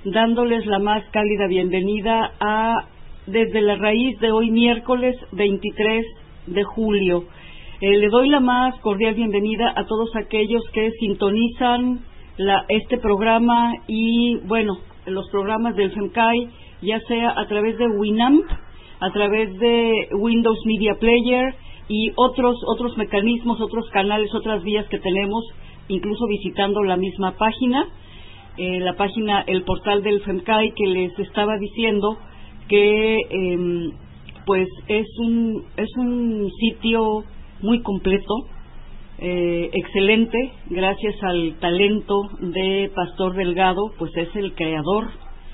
dándoles la más cálida bienvenida desde la raíz de hoy miércoles 23 de julio. Le doy la más cordial bienvenida a todos aquellos que sintonizan este programa y, bueno, los programas del FEMCAI, ya sea a través de Winamp, a través de Windows Media Player y otros mecanismos, otros canales, otras vías que tenemos, incluso visitando la misma página, el portal del FEMCAI, que les estaba diciendo que pues es un sitio muy completo, excelente, gracias al talento de Pastor Delgado, pues es el creador.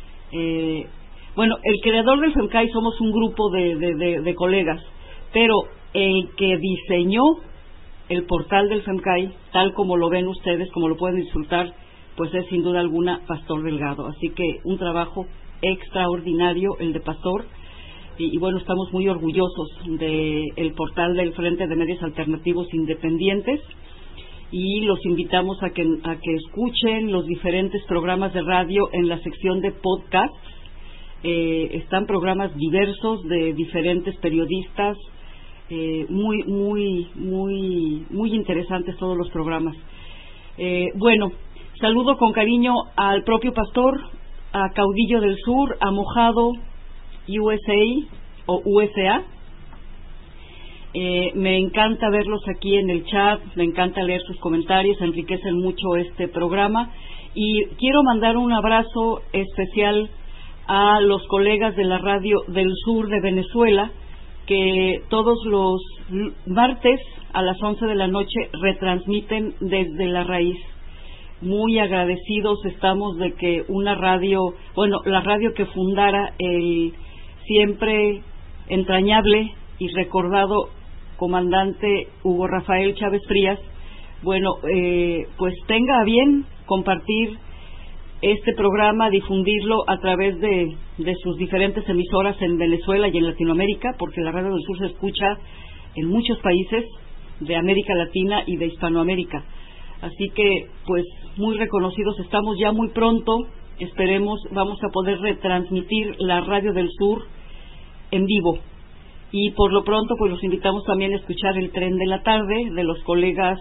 El creador del FEMCAI somos un grupo de colegas, pero el que diseñó el portal del FEMCAI, tal como lo ven ustedes, como lo pueden disfrutar, pues es sin duda alguna Pastor Delgado. Así que un trabajo extraordinario el de Pastor, y bueno, estamos muy orgullosos del portal del Frente de Medios Alternativos Independientes, y los invitamos a que escuchen los diferentes programas de radio en la sección de podcasts. Están programas diversos de diferentes periodistas, muy interesantes todos los programas. Saludo con cariño al propio Pastor, a Caudillo del Sur, a Mojado USA o USA. Me encanta verlos aquí en el chat, me encanta leer sus comentarios, enriquecen mucho este programa, y quiero mandar un abrazo especial a los colegas de la radio del sur de Venezuela, que todos los martes a las 11 de la noche retransmiten desde la raíz. Muy agradecidos estamos de que una radio, la radio que fundara el siempre entrañable y recordado comandante Hugo Rafael Chávez Frías, pues tenga a bien compartir este programa, difundirlo a través de sus diferentes emisoras en Venezuela y en Latinoamérica, porque la Radio del Sur se escucha en muchos países de América Latina y de Hispanoamérica. Así que, pues, muy reconocidos estamos. Ya muy pronto, esperemos, vamos a poder retransmitir la Radio del Sur en vivo. Y por lo pronto, pues los invitamos también a escuchar el Tren de la Tarde de los colegas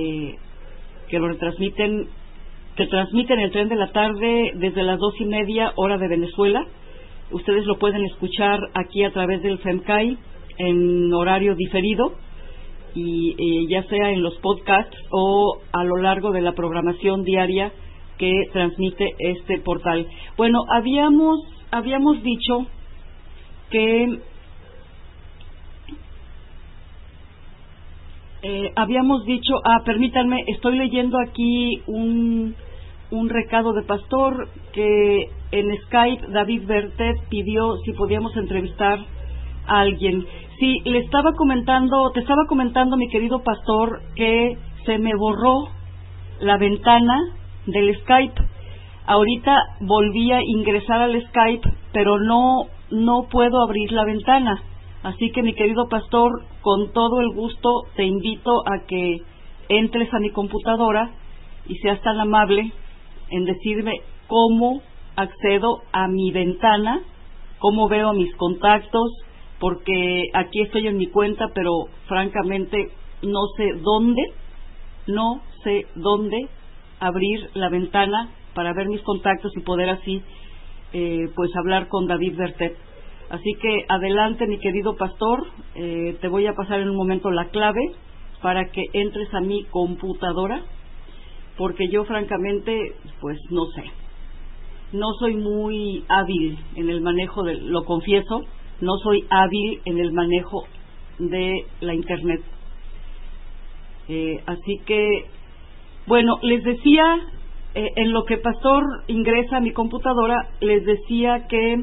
que transmiten el Tren de la Tarde desde las 2:30 hora de Venezuela. Ustedes lo pueden escuchar aquí a través del FEMCAI en horario diferido, y ya sea en los podcasts o a lo largo de la programación diaria que transmite este portal. Habíamos dicho que permítanme, estoy leyendo aquí un recado de Pastor, que en Skype David Bertet pidió si podíamos entrevistar a alguien. Sí, te estaba comentando, mi querido Pastor, que se me borró la ventana del Skype. Ahorita volví a ingresar al Skype, pero no puedo abrir la ventana. Así que, mi querido Pastor, con todo el gusto te invito a que entres a mi computadora y seas tan amable en decirme cómo accedo a mi ventana, cómo veo mis contactos, porque aquí estoy en mi cuenta, pero francamente no sé dónde abrir la ventana para ver mis contactos y poder así pues hablar con David Bertet. Así que adelante, mi querido Pastor, te voy a pasar en un momento la clave para que entres a mi computadora, porque yo francamente pues no sé, no soy muy hábil en el manejo lo confieso, no soy hábil en el manejo de la internet. Así que, les decía, en lo que Pastor ingresa a mi computadora, les decía que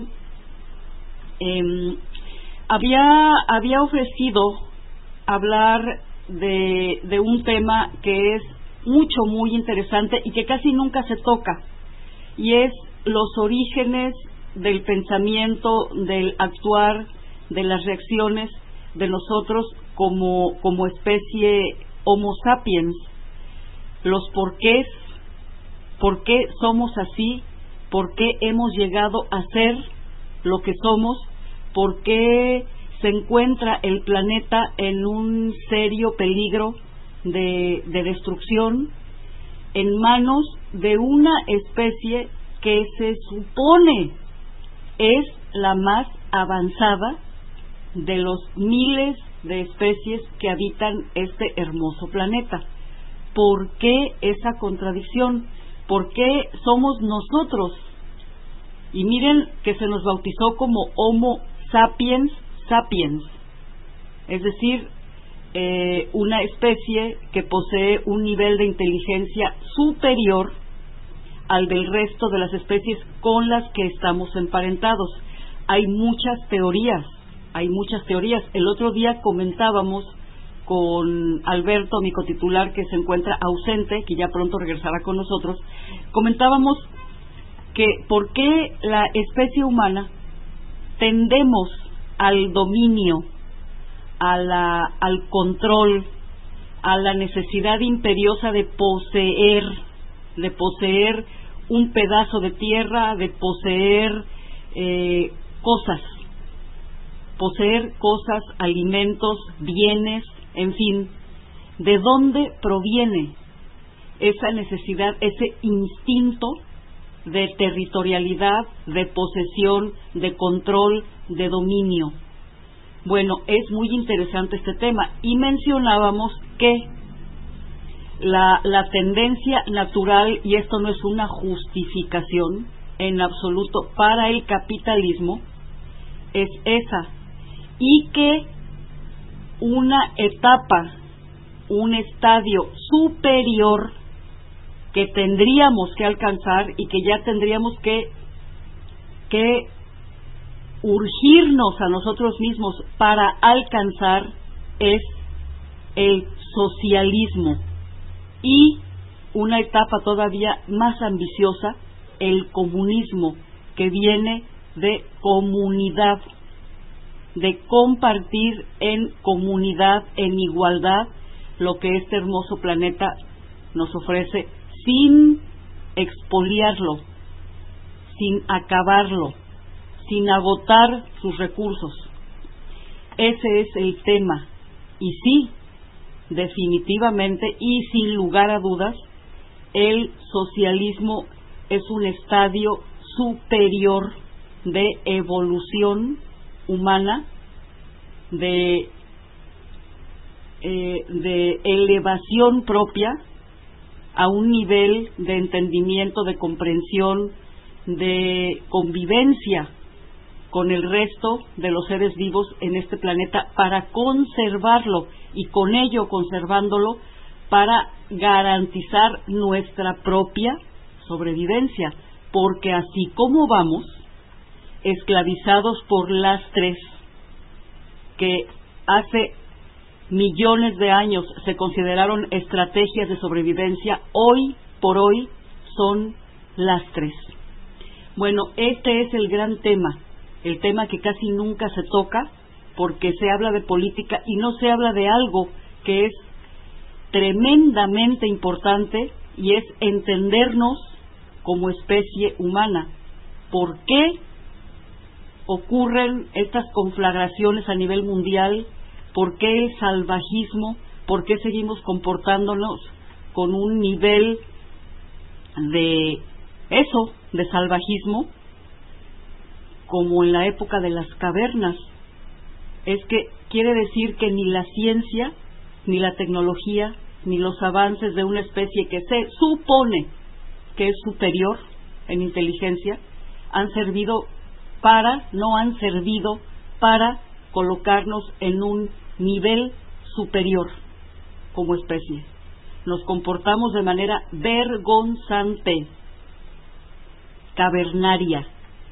había ofrecido hablar de un tema que es muy interesante y que casi nunca se toca, y es los orígenes del pensamiento, del actuar, de las reacciones de nosotros como especie Homo sapiens, los porqués, por qué somos así, por qué hemos llegado a ser lo que somos, por qué se encuentra el planeta en un serio peligro de destrucción en manos de una especie que se supone es la más avanzada de los miles de especies que habitan este hermoso planeta. ¿Por qué esa contradicción? ¿Por qué somos nosotros? Y miren que se nos bautizó como Homo sapiens sapiens, es decir, una especie que posee un nivel de inteligencia superior al del resto de las especies con las que estamos emparentados. Hay muchas teorías. El otro día comentábamos con Alberto, mi cotitular, que se encuentra ausente, que ya pronto regresará con nosotros, comentábamos que por qué la especie humana tendemos al dominio, al control, a la necesidad imperiosa de poseer un pedazo de tierra, de poseer cosas, alimentos, bienes, en fin. ¿De dónde proviene esa necesidad, ese instinto de territorialidad, de posesión, de control, de dominio? Bueno, es muy interesante este tema, y mencionábamos que la tendencia natural, y esto no es una justificación en absoluto para el capitalismo, es esa, y que una etapa, un estadio superior que tendríamos que alcanzar y que ya tendríamos que urgirnos a nosotros mismos para alcanzar, es el socialismo, y una etapa todavía más ambiciosa, el comunismo, que viene de comunidad, de compartir en comunidad, en igualdad, lo que este hermoso planeta nos ofrece, sin expoliarlo, sin acabarlo, sin agotar sus recursos. Ese es el tema. Y sí, definitivamente y sin lugar a dudas, el socialismo es un estadio superior de evolución humana, de elevación propia a un nivel de entendimiento, de comprensión, de convivencia con el resto de los seres vivos en este planeta, para conservarlo, y con ello, conservándolo, para garantizar nuestra propia sobrevivencia, porque así como vamos, esclavizados por lastres que hace millones de años se consideraron estrategias de sobrevivencia, hoy por hoy son lastres. Bueno, este es el gran tema, el tema que casi nunca se toca, porque se habla de política y no se habla de algo que es tremendamente importante, y es entendernos como especie humana. ¿Por qué ocurren estas conflagraciones a nivel mundial? ¿Por qué el salvajismo? ¿Por qué seguimos comportándonos con un nivel de salvajismo como en la época de las cavernas? Es que quiere decir que ni la ciencia, ni la tecnología, ni los avances de una especie que se supone que es superior en inteligencia no han servido para colocarnos en un nivel superior como especie. Nos comportamos de manera vergonzante, cavernaria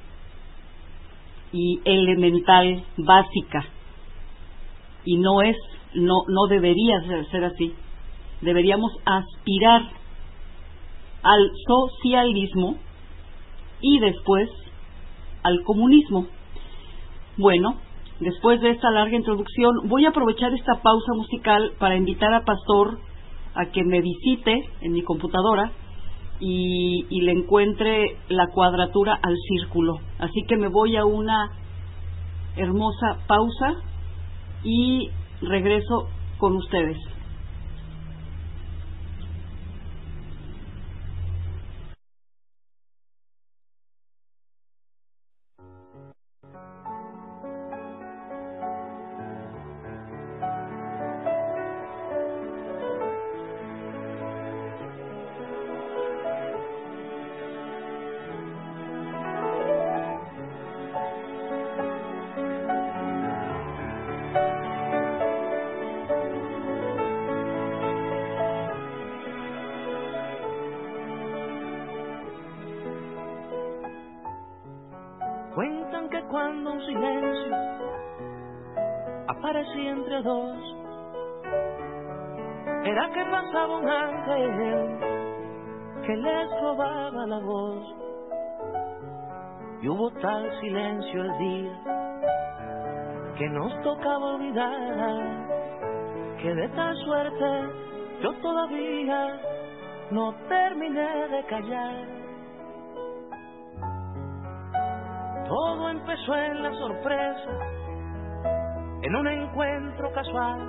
y elemental, básica, y no debería ser así. Deberíamos aspirar al socialismo y después al comunismo. Bueno, después de esta larga introducción, voy a aprovechar esta pausa musical para invitar a Pastor a que me visite en mi computadora y le encuentre la cuadratura al círculo. Así que me voy a una hermosa pausa y regreso con ustedes. Cuentan que cuando un silencio aparecía entre dos, era que pasaba un ángel que les robaba la voz. Y hubo tal silencio el día que nos tocaba olvidar, que de tal suerte yo todavía no terminé de callar. Todo empezó en la sorpresa, en un encuentro casual,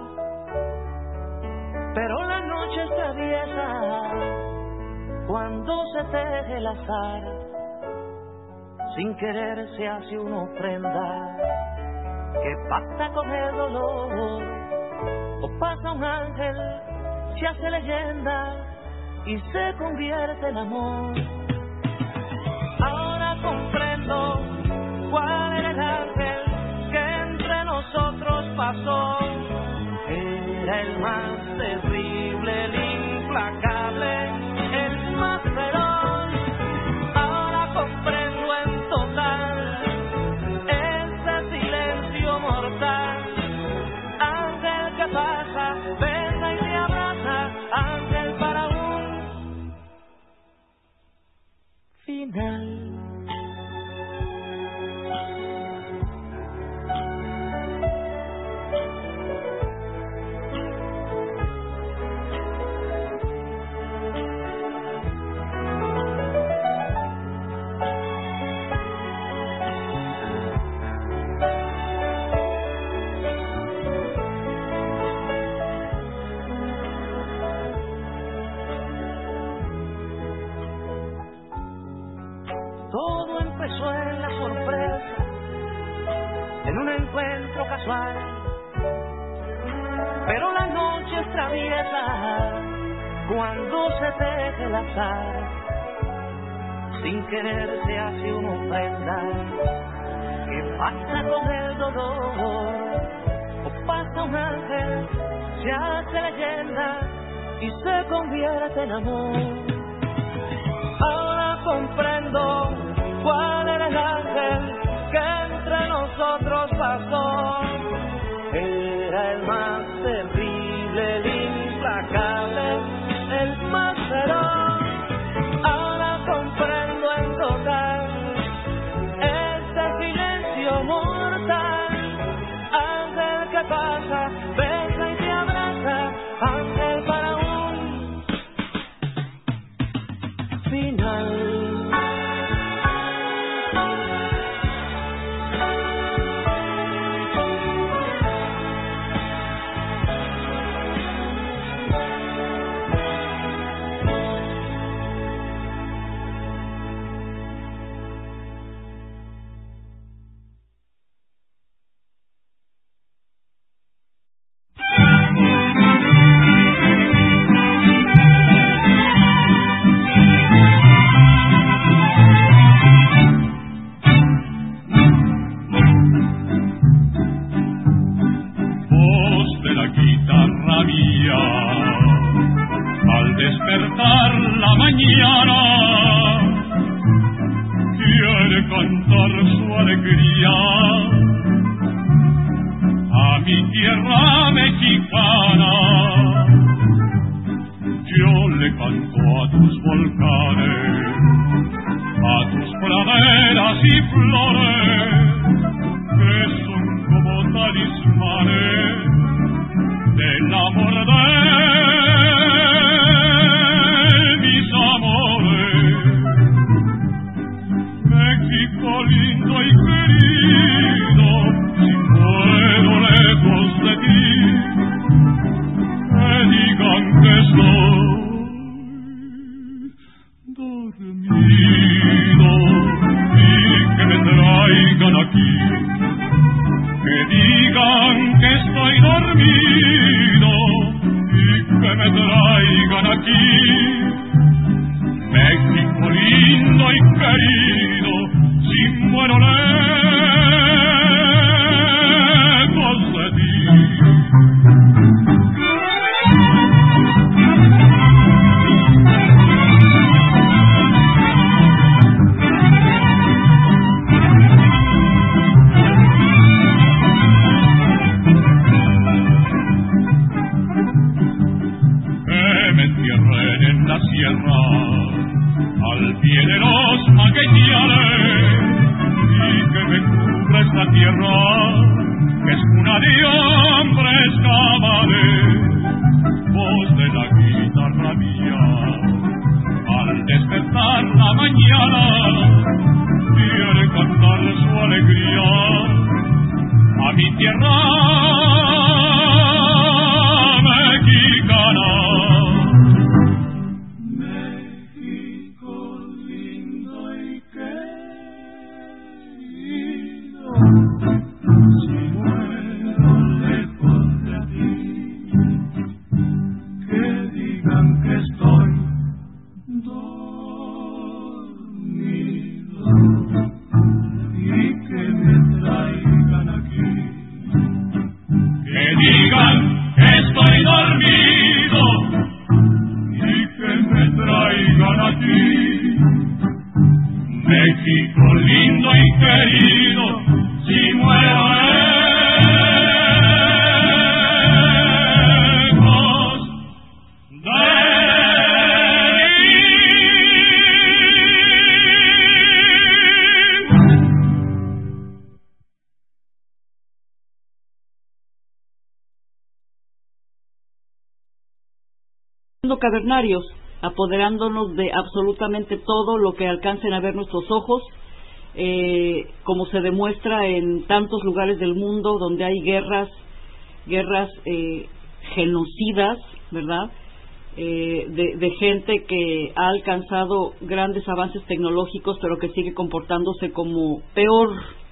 pero la noche es traviesa cuando se teje el azar. Sin querer se hace una ofrenda que pacta con el dolor, o pasa un ángel, se hace leyenda y se convierte en amor. Ahora comprendo cuál era el ángel que entre nosotros pasó. Era el más terrible, el implacable, el más feroz. Ahora comprendo en total ese silencio mortal. Ángel que pasa, besa y te abraza, ángel para un final. Todo empezó en la sorpresa, en un encuentro casual, pero la noche es traviesa cuando se teje el azar. Sin querer se hace una ofrenda que pasa con el dolor, o pasa un ángel, se hace leyenda y se convierte en amor. Ahora comprendo cuál era el ángel que entre nosotros pasó. Era el más terrible, el implacable, el más feroz. Ahora comprendo en total este silencio mortal. Ángel que pasa, besa y te abraza, ángel para un final. Al despertar la mañana, quiere cantar su alegría a mi tierra mexicana. Yo le canto a tus volcanes, a tus praderas y flores, que son como talismanes del amor de mis amores. México lindo y querido, si muero lejos de ti, que digan que estoy dormido y que me traigan aquí, que digan que estoy dormido y que me traigan aquí. México lindo y querido, si muero lejos de ti. Que me entierren en la sierra, al pie de los magueyales, y que me cubra esta tierra, que es cuna de hombres cabales. Voz de la guitarra mía, al despertar la mañana, quiere cantar su alegría a mi tierra mexicana. México lindo y querido, si muero lejos de ti. Cavernarios, apoderándonos de absolutamente todo lo que alcancen a ver nuestros ojos, como se demuestra en tantos lugares del mundo donde hay guerras genocidas, ¿verdad? De gente que ha alcanzado grandes avances tecnológicos, pero que sigue comportándose como peor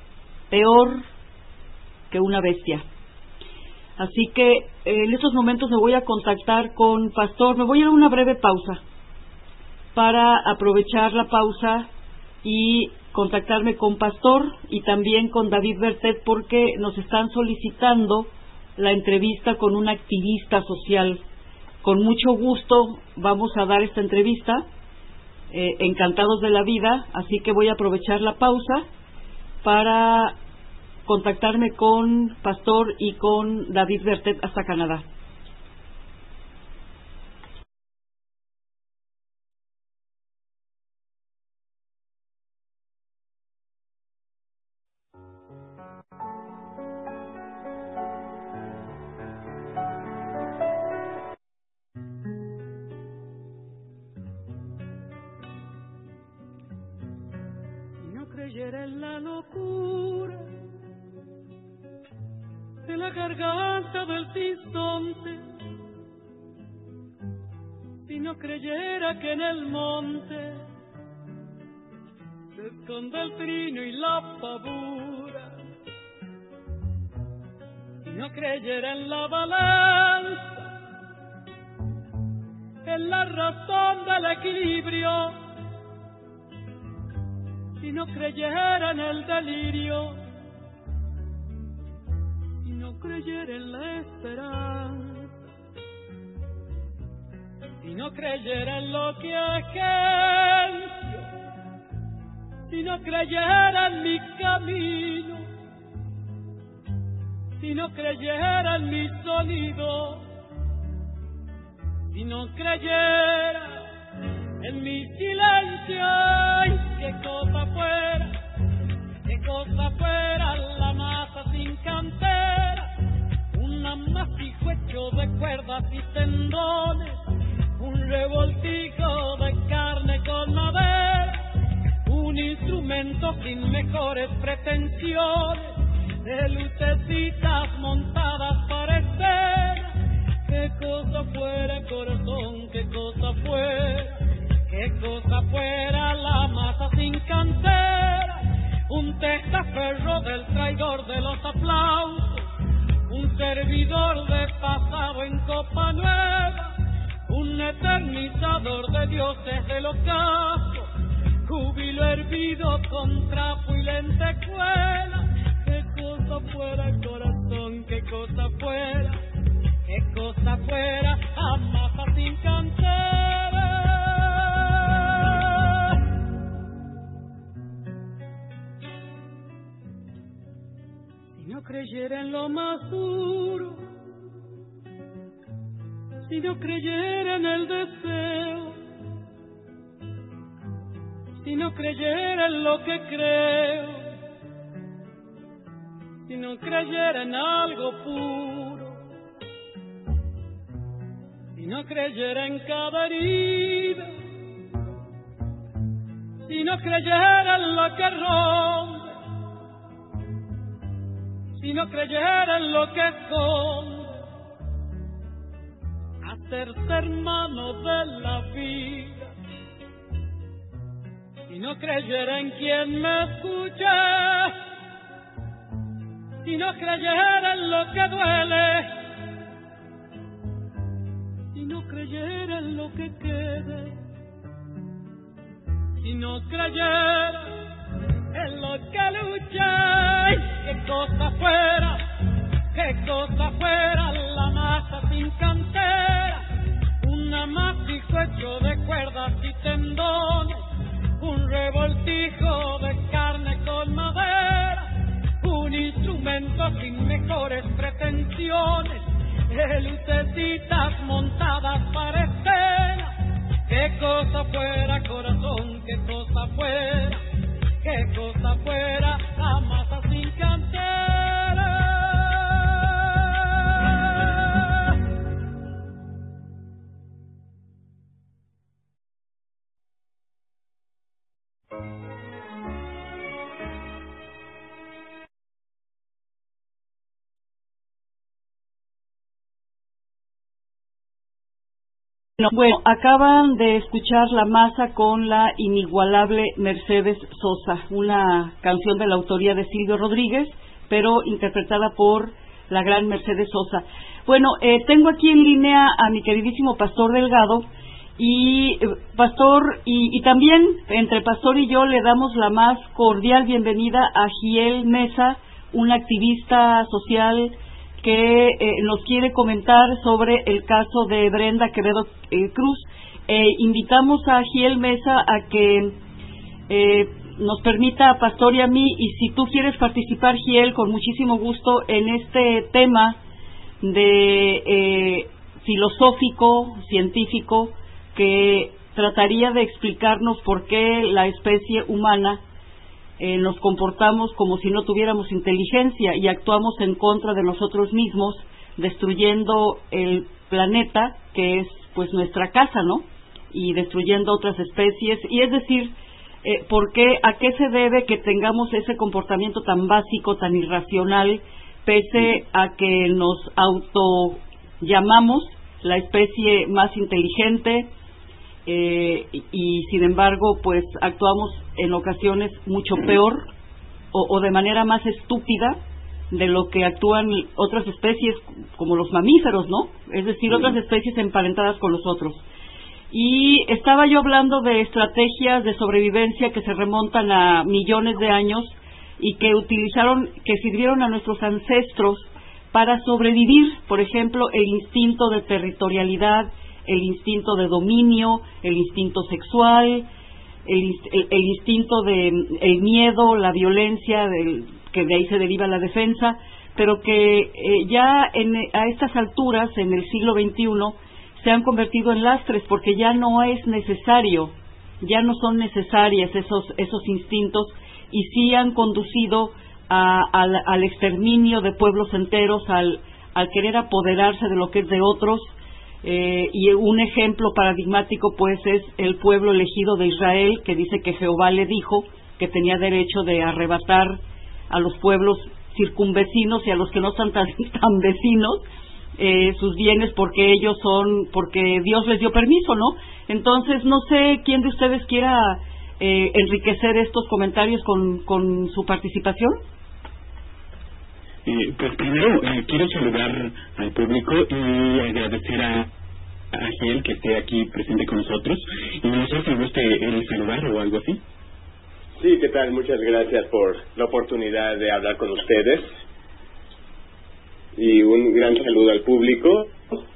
que una bestia. Así que en estos momentos me voy a contactar con Pastor. Me voy a ir a una breve pausa para aprovechar la pausa y contactarme con Pastor y también con David Bertet, porque nos están solicitando la entrevista con un activista social. Con mucho gusto vamos a dar esta entrevista, encantados de la vida, así que voy a aprovechar la pausa para contactarme con Pastor y con David Bertet hasta Canadá. Si no creyera en la locura de la garganta del bisonte, si no creyera que en el monte se esconde el trino y la pavura, si no creyera en la balanza, en la razón del equilibrio, si no creyera en el delirio, no creyera en la esperanza, si no creyera en lo que agencio, si no creyera en mi camino, si no creyera en mi sonido, si no creyera en mi silencio, ay, qué cosa fuera la masa sin cantera, un amasijo hecho de cuerdas y tendones, un revoltijo de carne con madera, un instrumento sin mejores pretensiones, de lucecitas montadas para escena. Qué cosa fuera, corazón, qué cosa fuera la masa sin cantera, un testaferro del traidor de los aplausos, un servidor de pasado en copa nueva, un eternizador de dioses del ocaso, júbilo hervido con trapo y lentejuela. Qué cosa fuera, corazón, qué cosa fuera, a masa sin cantera. Si no creyera en lo más duro, si no creyera en el deseo, si no creyera en lo que creo, si no creyera en algo puro, si no creyera en cada herida, si no creyera en lo que rompe, si no creyera en lo que esconde, hacerse hermano de la vida, si no creyera en quien me escuche, si no creyera en lo que duele, si no creyera en lo que quede, si no creyera en lo que luché, qué cosa fuera la masa sin cantera, un amasijo hecho de cuerdas y tendones, un revoltijo de carne con madera, un instrumento sin mejores pretensiones, de lucecitas montadas para escena. Qué cosa fuera, corazón, qué cosa fuera, la masa sin cantera. Bueno, acaban de escuchar La Masa con la inigualable Mercedes Sosa, una canción de la autoría de Silvio Rodríguez, pero interpretada por la gran Mercedes Sosa. Bueno, tengo aquí en línea a mi queridísimo Pastor Delgado, y Pastor, y también entre Pastor y yo le damos la más cordial bienvenida a Giel Mesa, una activista social que nos quiere comentar sobre el caso de Brenda Quevedo Cruz. Invitamos a Giel Mesa a que nos permita a Pastor y a mí, y si tú quieres participar, Giel, con muchísimo gusto en este tema de filosófico, científico, que trataría de explicarnos por qué la especie humana nos comportamos como si no tuviéramos inteligencia y actuamos en contra de nosotros mismos, destruyendo el planeta, que es pues nuestra casa, ¿no? Y destruyendo otras especies. Y es decir, ¿a qué se debe que tengamos ese comportamiento tan básico, tan irracional, pese a que nos autollamamos la especie más inteligente? Y sin embargo pues actuamos en ocasiones mucho peor o de manera más estúpida de lo que actúan otras especies como los mamíferos, ¿no? Es decir, otras especies emparentadas con nosotros. Y estaba yo hablando de estrategias de sobrevivencia que se remontan a millones de años y que sirvieron a nuestros ancestros para sobrevivir. Por ejemplo, el instinto de territorialidad, el instinto de dominio, el instinto sexual, el instinto de el miedo, la violencia, que de ahí se deriva la defensa, pero que ya a estas alturas, en el siglo XXI, se han convertido en lastres, porque ya no es necesario, ya no son necesarias esos instintos, y sí han conducido al exterminio de pueblos enteros, al querer apoderarse de lo que es de otros. Y un ejemplo paradigmático pues es el pueblo elegido de Israel, que dice que Jehová le dijo que tenía derecho de arrebatar a los pueblos circunvecinos y a los que no son tan vecinos sus bienes porque Dios les dio permiso, ¿no? Entonces no sé quién de ustedes quiera enriquecer estos comentarios con su participación. Pues primero quiero saludar al público y agradecer a Agiel que esté aquí presente con nosotros, y no sé si guste él saludar o algo así. Sí, ¿qué tal? Muchas gracias por la oportunidad de hablar con ustedes y un gran saludo al público.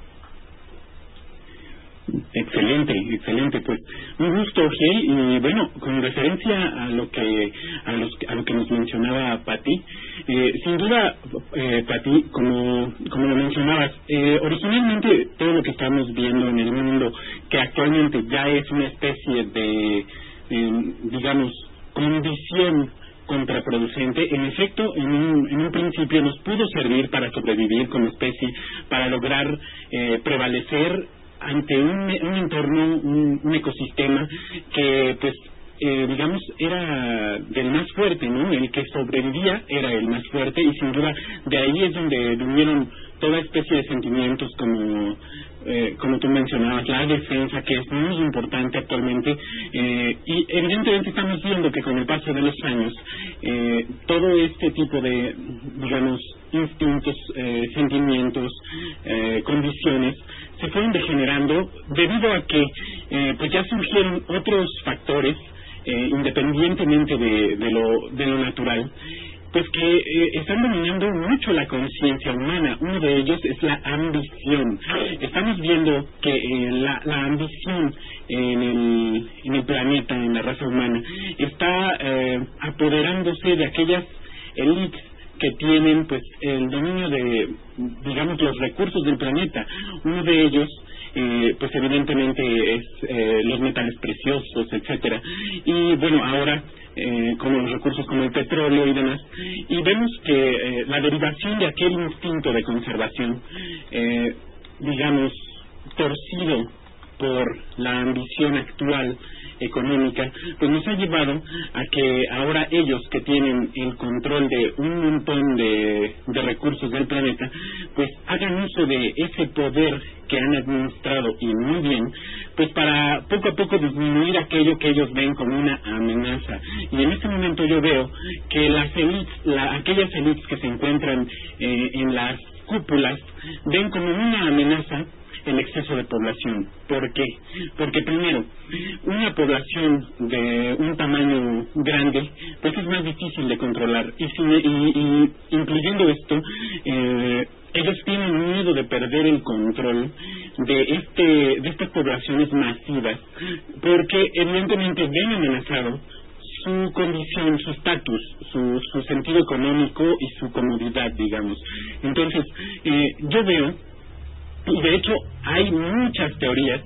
Excelente, pues un gusto, Gel, y bueno, con referencia a lo que nos mencionaba Pati, sin duda, Pati, como lo mencionabas, originalmente todo lo que estamos viendo en el mundo, que actualmente ya es una especie de, digamos, condición contraproducente, en efecto, en un principio nos pudo servir para sobrevivir como especie, para lograr prevalecer ante un entorno, un ecosistema que, pues, digamos, era del más fuerte, ¿no? El que sobrevivía era el más fuerte, y sin duda de ahí es donde vinieron toda especie de sentimientos como tú mencionabas, la defensa, que es muy importante actualmente, y evidentemente estamos viendo que con el paso de los años todo este tipo de, digamos, instintos, sentimientos, condiciones se fueron degenerando debido a que pues ya surgieron otros factores independientemente de lo natural, pues que están dominando mucho la conciencia humana. Uno de ellos es la ambición. Estamos viendo que la ambición en el planeta, en la raza humana, está apoderándose de aquellas élites que tienen, pues, el dominio de, digamos, los recursos del planeta. Uno de ellos pues evidentemente es los metales preciosos, etcétera, y bueno, ahora como los recursos como el petróleo y demás, y vemos que la derivación de aquel instinto de conservación, digamos, torcido por la ambición actual económica, pues nos ha llevado a que ahora ellos, que tienen el control de un montón de recursos del planeta, pues hagan uso de ese poder que han administrado, y muy bien, pues para poco a poco disminuir aquello que ellos ven como una amenaza. Y en este momento yo veo que las élites, aquellas élites que se encuentran en las cúpulas, ven como una amenaza el exceso de población. ¿Por qué? Porque primero, una población de un tamaño grande, pues es más difícil de controlar, y incluyendo esto, ellos tienen miedo de perder el control de estas poblaciones masivas, porque evidentemente ven amenazado su condición, su estatus, su sentido económico y su comodidad, digamos. Entonces, yo veo, y de hecho hay muchas teorías,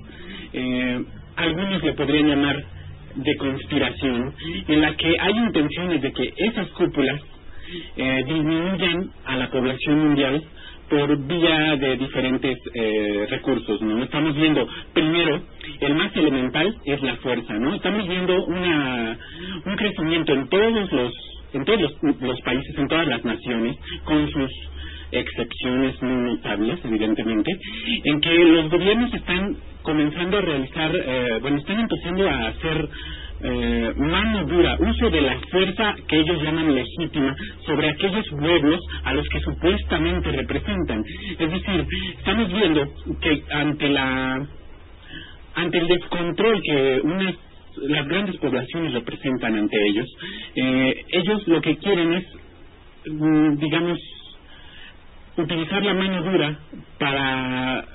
algunos le podrían llamar de conspiración, en la que hay intenciones de que esas cúpulas disminuyan a la población mundial por vía de diferentes recursos, ¿no? Estamos viendo, primero, el más elemental es la fuerza, ¿no? Estamos viendo un crecimiento en todos los países, en todas las naciones, con sus excepciones muy notables, evidentemente, en que los gobiernos están comenzando a realizar, están empezando a hacer mano dura, uso de la fuerza que ellos llaman legítima sobre aquellos pueblos a los que supuestamente representan. Es decir, estamos viendo que ante el descontrol que las grandes poblaciones representan ante ellos, ellos lo que quieren es, digamos, utilizar la mano dura para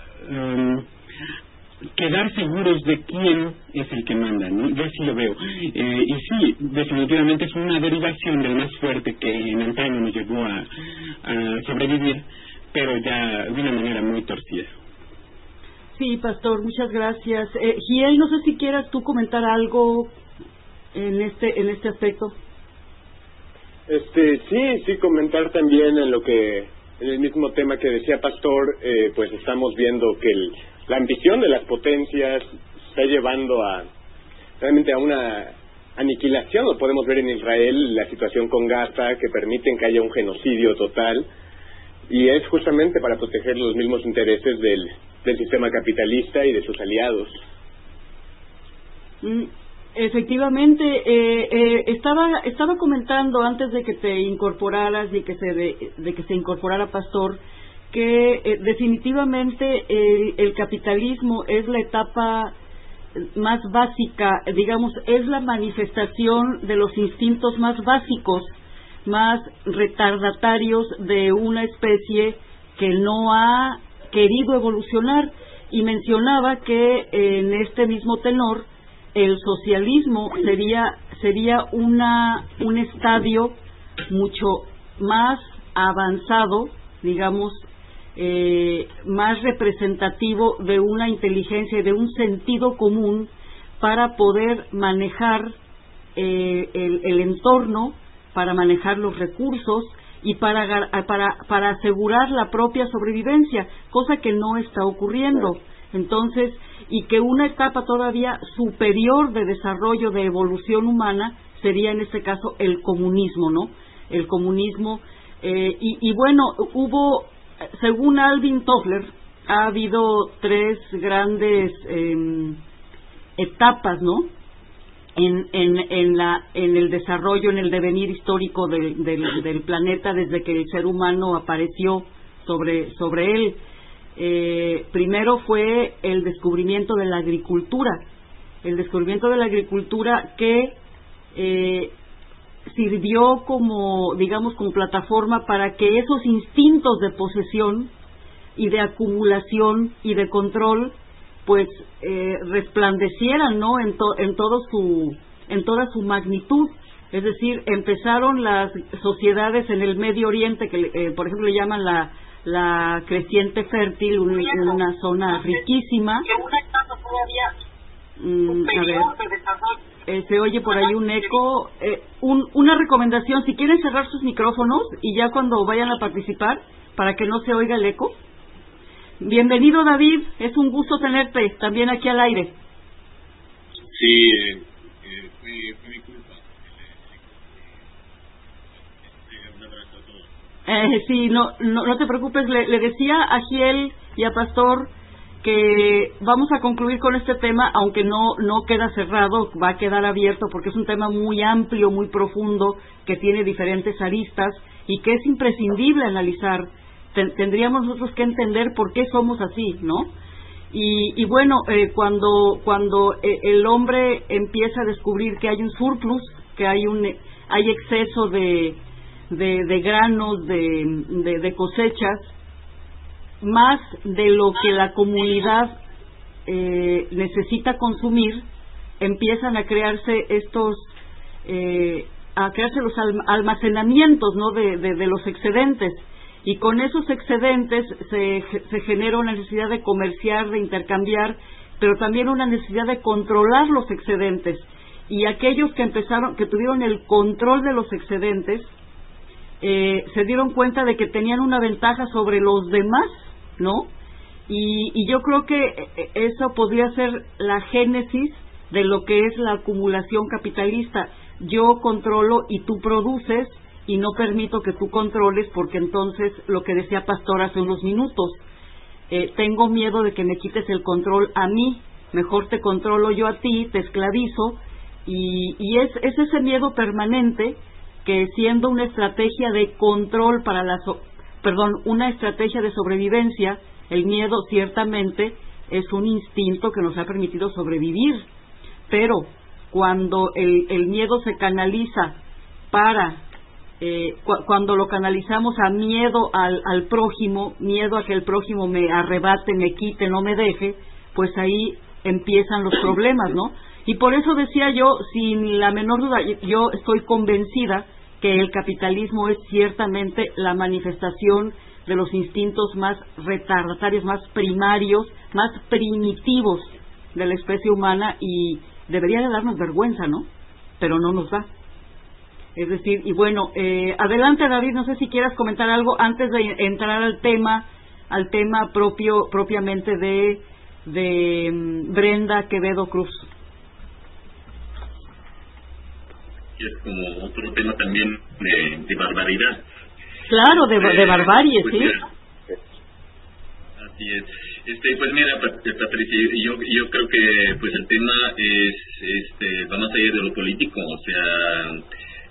quedar seguros de quién es el que manda, ¿no? Yo así lo veo. Y sí, definitivamente es una derivación del más fuerte que en antaño nos llevó a sobrevivir, pero ya de una manera muy torcida. Sí, Pastor, muchas gracias. Giel, no sé si quieras tú comentar algo en este aspecto. Sí, comentar también en el mismo tema que decía Pastor, pues estamos viendo que la ambición de las potencias está llevando realmente a una aniquilación. Lo podemos ver en Israel, la situación con Gaza, que permiten que haya un genocidio total, y es justamente para proteger los mismos intereses del sistema capitalista y de sus aliados. Efectivamente, estaba comentando antes de que te incorporaras y de que se incorporara Pastor, que definitivamente el capitalismo es la etapa más básica, digamos, es la manifestación de los instintos más básicos, más retardatarios de una especie que no ha querido evolucionar. Y mencionaba que en este mismo tenor el socialismo sería un estadio mucho más avanzado, digamos, más representativo de una inteligencia y de un sentido común para poder manejar el entorno, para manejar los recursos y para asegurar la propia sobrevivencia, cosa que no está ocurriendo. Entonces, y que una etapa todavía superior de desarrollo, de evolución humana, sería en este caso el comunismo, ¿no? El comunismo, y bueno, hubo, según Alvin Toffler, ha habido 3 grandes etapas, ¿no? En el desarrollo, en el devenir histórico del planeta desde que el ser humano apareció sobre él. Primero fue el descubrimiento de la agricultura. El descubrimiento de la agricultura que sirvió como, digamos, como plataforma para que esos instintos de posesión y de acumulación y de control pues resplandecieran, ¿no? en toda su magnitud. Es decir, empezaron las sociedades en el Medio Oriente, que por ejemplo le llaman la creciente fértil, una zona riquísima. A ver, se oye por ahí un eco. Una recomendación, si quieren cerrar sus micrófonos y ya cuando vayan a participar, para que no se oiga el eco. Bienvenido, David, es un gusto tenerte también aquí al aire. Sí, fue mi culpa. Un abrazo a todos. Sí, no te preocupes, le decía a Giel y a Pastor que vamos a concluir con este tema, aunque no queda cerrado, va a quedar abierto porque es un tema muy amplio, muy profundo, que tiene diferentes aristas y que es imprescindible analizar. Tendríamos nosotros que entender por qué somos así, ¿no? Y bueno, cuando el hombre empieza a descubrir que hay un surplus, que hay exceso de granos, de cosechas, más de lo que la comunidad necesita consumir, empiezan a crearse los almacenamientos, ¿no? de los excedentes. Y con esos excedentes se genera una necesidad de comerciar, de intercambiar, pero también una necesidad de controlar los excedentes. Y aquellos que tuvieron el control de los excedentes, se dieron cuenta de que tenían una ventaja sobre los demás, ¿no? Y yo creo que eso podría ser la génesis de lo que es la acumulación capitalista. Yo controlo y tú produces, y no permito que tú controles, porque entonces, lo que decía Pastor hace unos minutos, tengo miedo de que me quites el control a mí, mejor te controlo yo a ti, te esclavizo, y es ese miedo permanente que, siendo una estrategia de control una estrategia de sobrevivencia, el miedo ciertamente es un instinto que nos ha permitido sobrevivir, pero cuando el miedo se canaliza cuando lo canalizamos a miedo al prójimo, miedo a que el prójimo me arrebate, me quite, no me deje, pues ahí empiezan los problemas, ¿no? Y por eso decía yo, sin la menor duda, yo estoy convencida que el capitalismo es ciertamente la manifestación de los instintos más retardatarios, más primarios, más primitivos de la especie humana, y debería de darnos vergüenza, ¿no? Pero no nos da. Es decir, y bueno, adelante, David, no sé si quieras comentar algo antes de entrar al tema propiamente de Brenda Quevedo Cruz. es como otro tema también de barbaridad. Claro, de barbarie, pues, sí. Así es. Pues mira, Patricia, yo creo que pues el tema va más allá de lo político, o sea,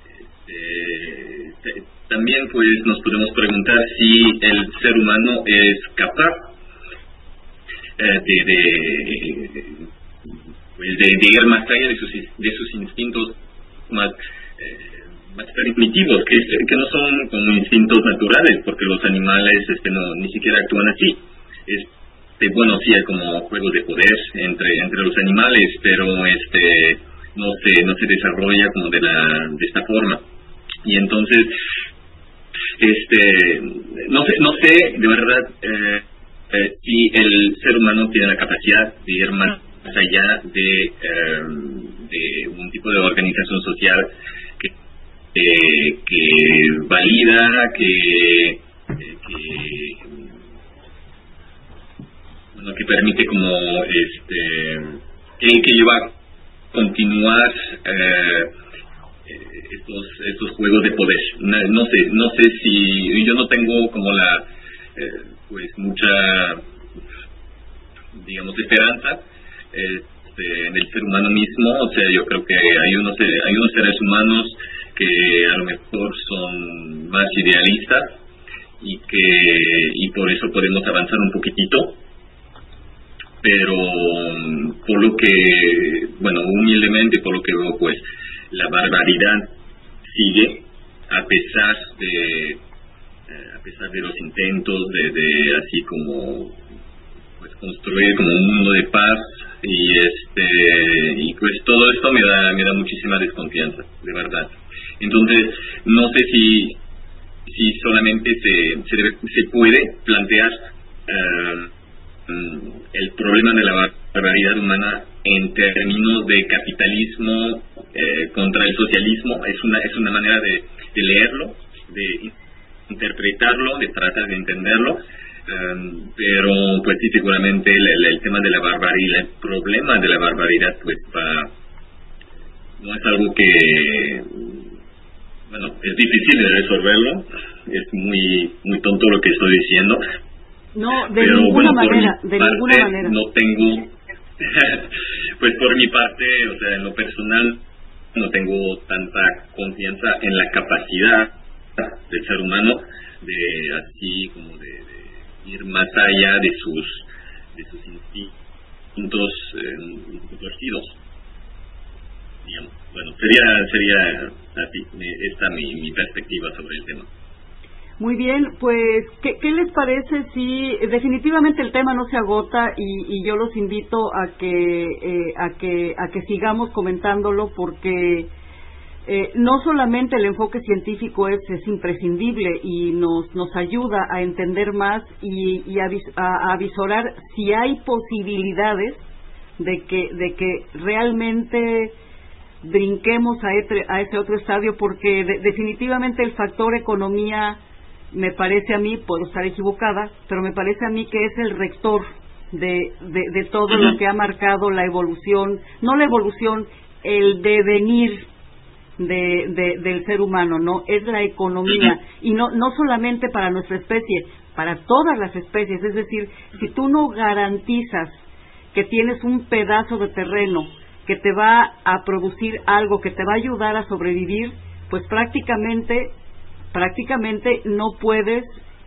también pues nos podemos preguntar si el ser humano es capaz de ir más allá de sus instintos más primitivos, que no son como instintos naturales, porque los animales ni siquiera actúan así. Bueno, sí hay como juegos de poder entre los animales, pero no se desarrolla como de esta forma. Y entonces no sé de verdad si el ser humano tiene la capacidad de ir más allá de un tipo de organización social que valida, que permite como que lleva a continuar estos juegos de poder. No sé si yo no tengo como pues mucha, digamos, esperanza en el ser humano mismo. O sea, yo creo que hay unos seres humanos que a lo mejor son más idealistas y por eso podemos avanzar un poquitito, pero por lo que, bueno, humildemente por lo que veo, pues la barbaridad sigue a pesar de los intentos de así como pues construir como un mundo de paz y pues todo esto me da muchísima desconfianza, de verdad. Entonces no sé si solamente se puede plantear el problema de la barbaridad humana en términos de capitalismo contra el socialismo. Es una manera de leerlo, de interpretarlo, de tratar de entenderlo, pero pues sí, seguramente el tema de la barbaridad, el problema de la barbaridad, pues no es algo que, bueno, es difícil de resolverlo, es muy muy tonto lo que estoy diciendo. No, de ninguna manera. No tengo, pues por mi parte, o sea, en lo personal, no tengo tanta confianza en la capacidad del ser humano de así como de ir más allá de sus instintos torcidos, digamos. Bueno, sería así, esta mi perspectiva sobre el tema. Muy bien, pues, ¿qué les parece si definitivamente el tema no se agota y yo los invito a que sigamos comentándolo, porque no solamente el enfoque científico es imprescindible y nos ayuda a entender más y a avisorar si hay posibilidades de que realmente brinquemos a ese otro estadio, porque definitivamente el factor economía, me parece a mí, puedo estar equivocada, pero me parece a mí que es el rector de todo lo que ha marcado la evolución, no la evolución, el devenir del ser humano, no, es la economía, y no solamente para nuestra especie, para todas las especies. Es decir, si tú no garantizas que tienes un pedazo de terreno que te va a producir algo que te va a ayudar a sobrevivir, pues prácticamente no puedes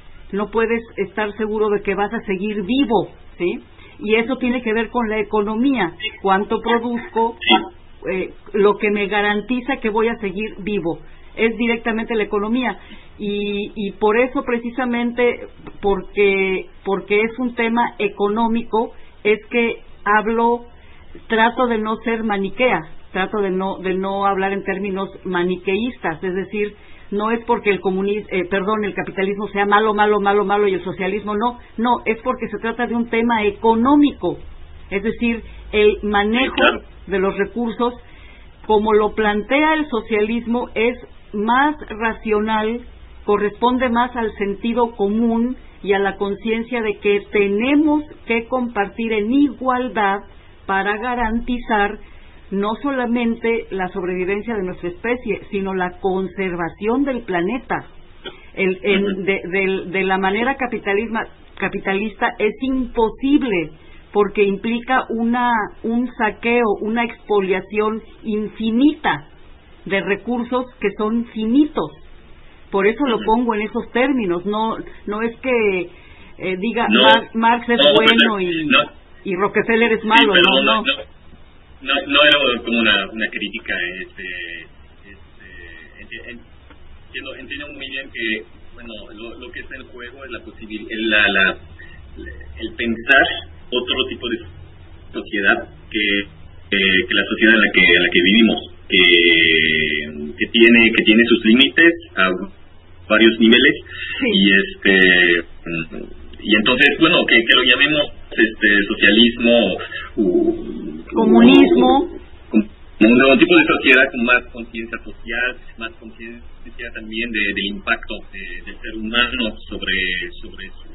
estar seguro de que vas a seguir vivo, ¿sí? Y eso tiene que ver con la economía, cuánto produzco, lo que me garantiza que voy a seguir vivo, es directamente la economía. Y por eso, precisamente porque es un tema económico, es que trato de no ser maniquea, trato de no hablar en términos maniqueístas. Es decir, no es porque el capitalismo sea malo y el socialismo no, es porque se trata de un tema económico. Es decir, el manejo de los recursos, como lo plantea el socialismo, es más racional, corresponde más al sentido común y a la conciencia de que tenemos que compartir en igualdad para garantizar no solamente la sobrevivencia de nuestra especie, sino la conservación del planeta. De la manera capitalista es imposible, porque implica un saqueo, una expoliación infinita de recursos que son finitos. Por eso lo pongo en esos términos. No es que diga Marx es bueno y Rockefeller es malo. No era como una crítica. Entiendo muy bien que lo que está en juego es la posibilidad, el pensar otro tipo de sociedad que la sociedad en la que vivimos, que tiene sus límites a varios niveles. Sí. Y entonces que lo llamemos socialismo comunismo, un tipo de sociedad con más conciencia social, más conciencia también del impacto del ser humano sobre su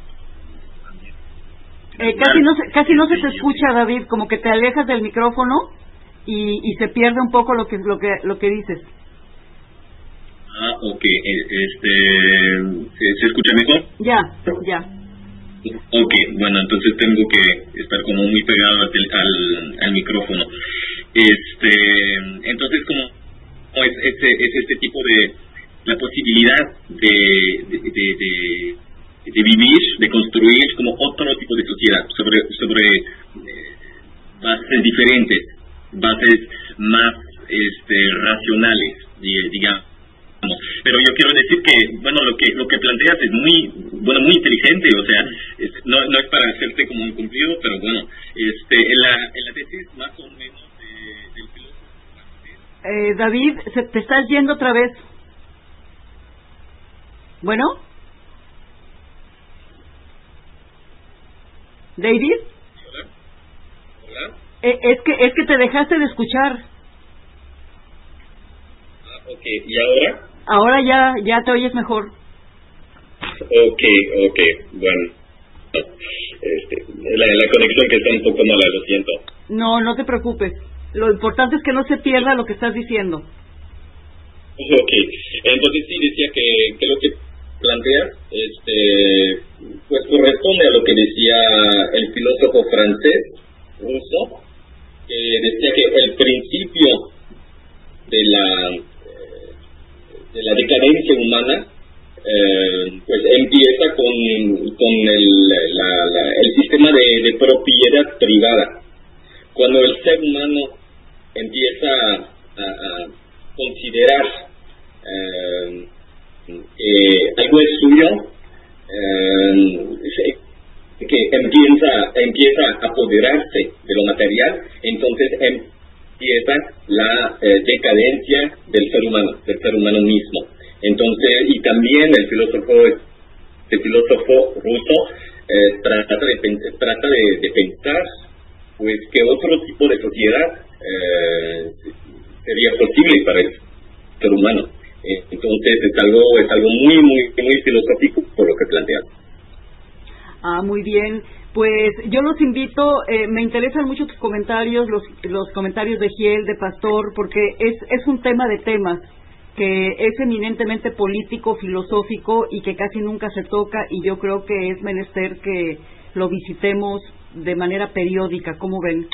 ambiente. Casi no se te escucha, David, como que te alejas del micrófono y se pierde un poco lo que dices. Ok, ¿se escucha mejor? Ya. Ok, bueno, entonces tengo que estar como muy pegado al micrófono. Entonces, como es este tipo de la posibilidad de vivir, de construir como otro tipo de sociedad sobre bases diferentes, bases más racionales, digamos. Pero yo quiero decir que lo que planteas es muy inteligente, o sea, no es para hacerte como un cumplido, pero en la tesis más o menos del filósofo. David, te estás yendo otra vez. Bueno, David. Hola. Es que te dejaste de escuchar. Ok, ¿y ahora? Ahora ya te oyes mejor. Ok, bueno. La conexión que está un poco mala, lo siento. No te preocupes. Lo importante es que no se pierda lo que estás diciendo. Ok, entonces sí decía que lo que plantea pues corresponde a lo que decía el filósofo francés Rousseau, que decía que el principio de la decadencia humana pues empieza con el sistema de propiedad privada. Cuando el ser humano empieza a considerar que algo es suyo, que empieza a apoderarse de lo material, entonces empieza la decadencia del ser humano mismo. Entonces, y también el filósofo Rousseau trata de pensar pues que otro tipo de sociedad sería posible para el ser humano. Entonces es algo muy muy filosófico por lo que plantea. Muy bien. Pues yo los invito, me interesan mucho tus comentarios, los comentarios de Giel, de Pastor, porque es un tema de temas que es eminentemente político, filosófico y que casi nunca se toca, y yo creo que es menester que lo visitemos de manera periódica. ¿Cómo ven?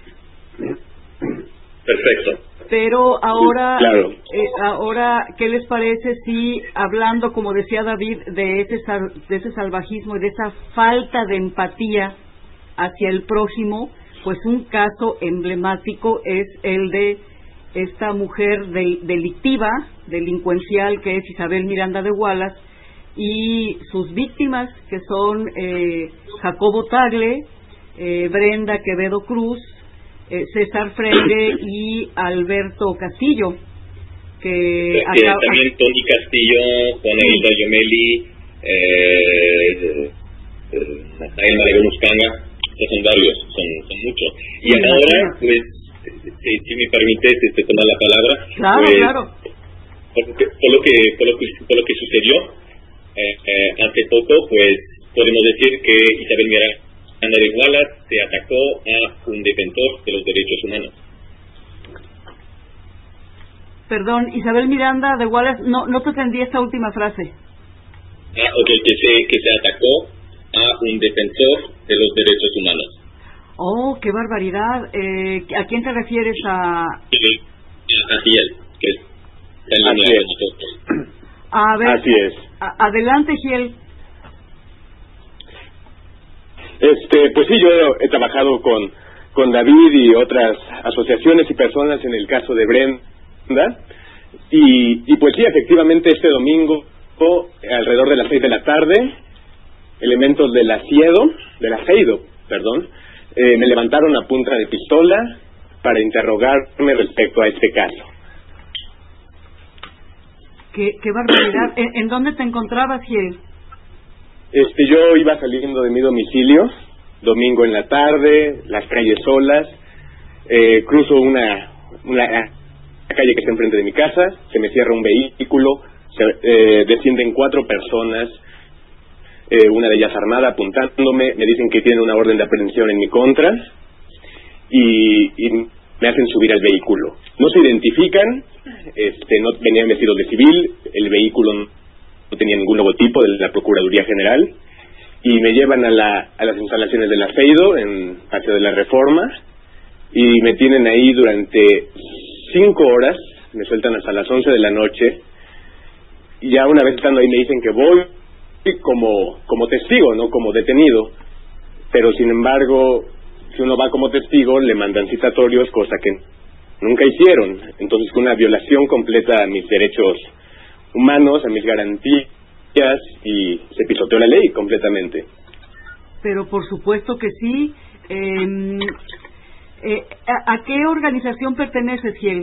Perfecto. Pero ahora, claro. Ahora, ¿qué les parece si, hablando, como decía David, de ese salvajismo y de esa falta de empatía hacia el prójimo, pues un caso emblemático es el de esta mujer delictiva, delincuencial, que es Isabel Miranda de Wallace, y sus víctimas, que son Jacobo Tagle, Brenda Quevedo Cruz, César Freire y Alberto Castillo, que también Tony Castillo, Juan Elida Yomeli, Nazael Maregón Muscanga, son varios, son muchos. Y ahora, pues, si me permites tomar la palabra, claro, pues, claro. Por lo que sucedió hace poco, pues podemos decir que Isabel Miranda de Wallace se atacó a un defensor de los derechos humanos. Perdón, Isabel Miranda de Wallace, no te entendí esta última frase. Que se atacó a un defensor de los derechos humanos. Oh, qué barbaridad. ¿A quién te refieres? A Giel, que está en línea con nosotros. A ver, así es. Adelante, Giel. Pues sí, yo he trabajado con David y otras asociaciones y personas en el caso de Brenda, y pues sí, efectivamente este domingo, alrededor de las 6 de la tarde, elementos de la CEIDO, me levantaron a punta de pistola para interrogarme respecto a este caso. Qué barbaridad. ¿En dónde te encontrabas, Giel? Yo iba saliendo de mi domicilio, domingo en la tarde, las calles solas, cruzo una calle que está enfrente de mi casa, se me cierra un vehículo, descienden 4 personas, una de ellas armada, apuntándome, me dicen que tienen una orden de aprehensión en mi contra y me hacen subir al vehículo. No se identifican, no venían vestidos de civil, el vehículo no tenía ningún logotipo de la Procuraduría General, y me llevan a las instalaciones de la CEIDO en Paseo de la Reforma y me tienen ahí durante 5 horas, me sueltan hasta las 11 de la noche, y ya una vez estando ahí me dicen que voy como testigo, no como detenido, pero sin embargo, si uno va como testigo le mandan citatorios, cosa que nunca hicieron. Entonces fue una violación completa a mis derechos humanos, a mis garantías, y se pisoteó la ley completamente. Pero por supuesto que sí. ¿A qué organización perteneces, Giel?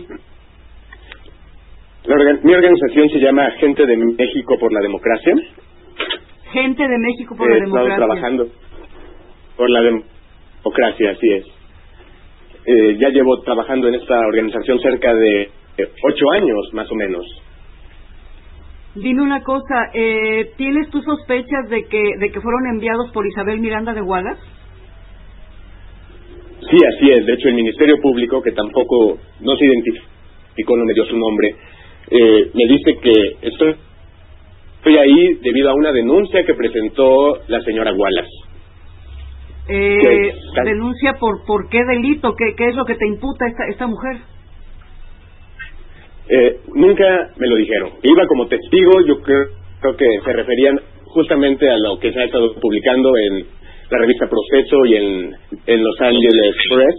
Mi organización se llama Gente de México por la Democracia. Gente de México por la Democracia. He estado trabajando por la democracia, así es. Ya llevo trabajando en esta organización cerca de 8 años, más o menos. Dime una cosa, ¿tienes tú sospechas de que fueron enviados por Isabel Miranda de Wallace? Sí, así es. De hecho, el Ministerio Público, que tampoco no se identificó, no me dio su nombre, me dice que estoy ahí debido a una denuncia que presentó la señora Wallace. ¿Denuncia por qué delito? ¿Qué es lo que te imputa esta mujer? Nunca me lo dijeron. Iba como testigo, yo creo que se referían justamente a lo que se ha estado publicando en la revista Proceso y en Los Angeles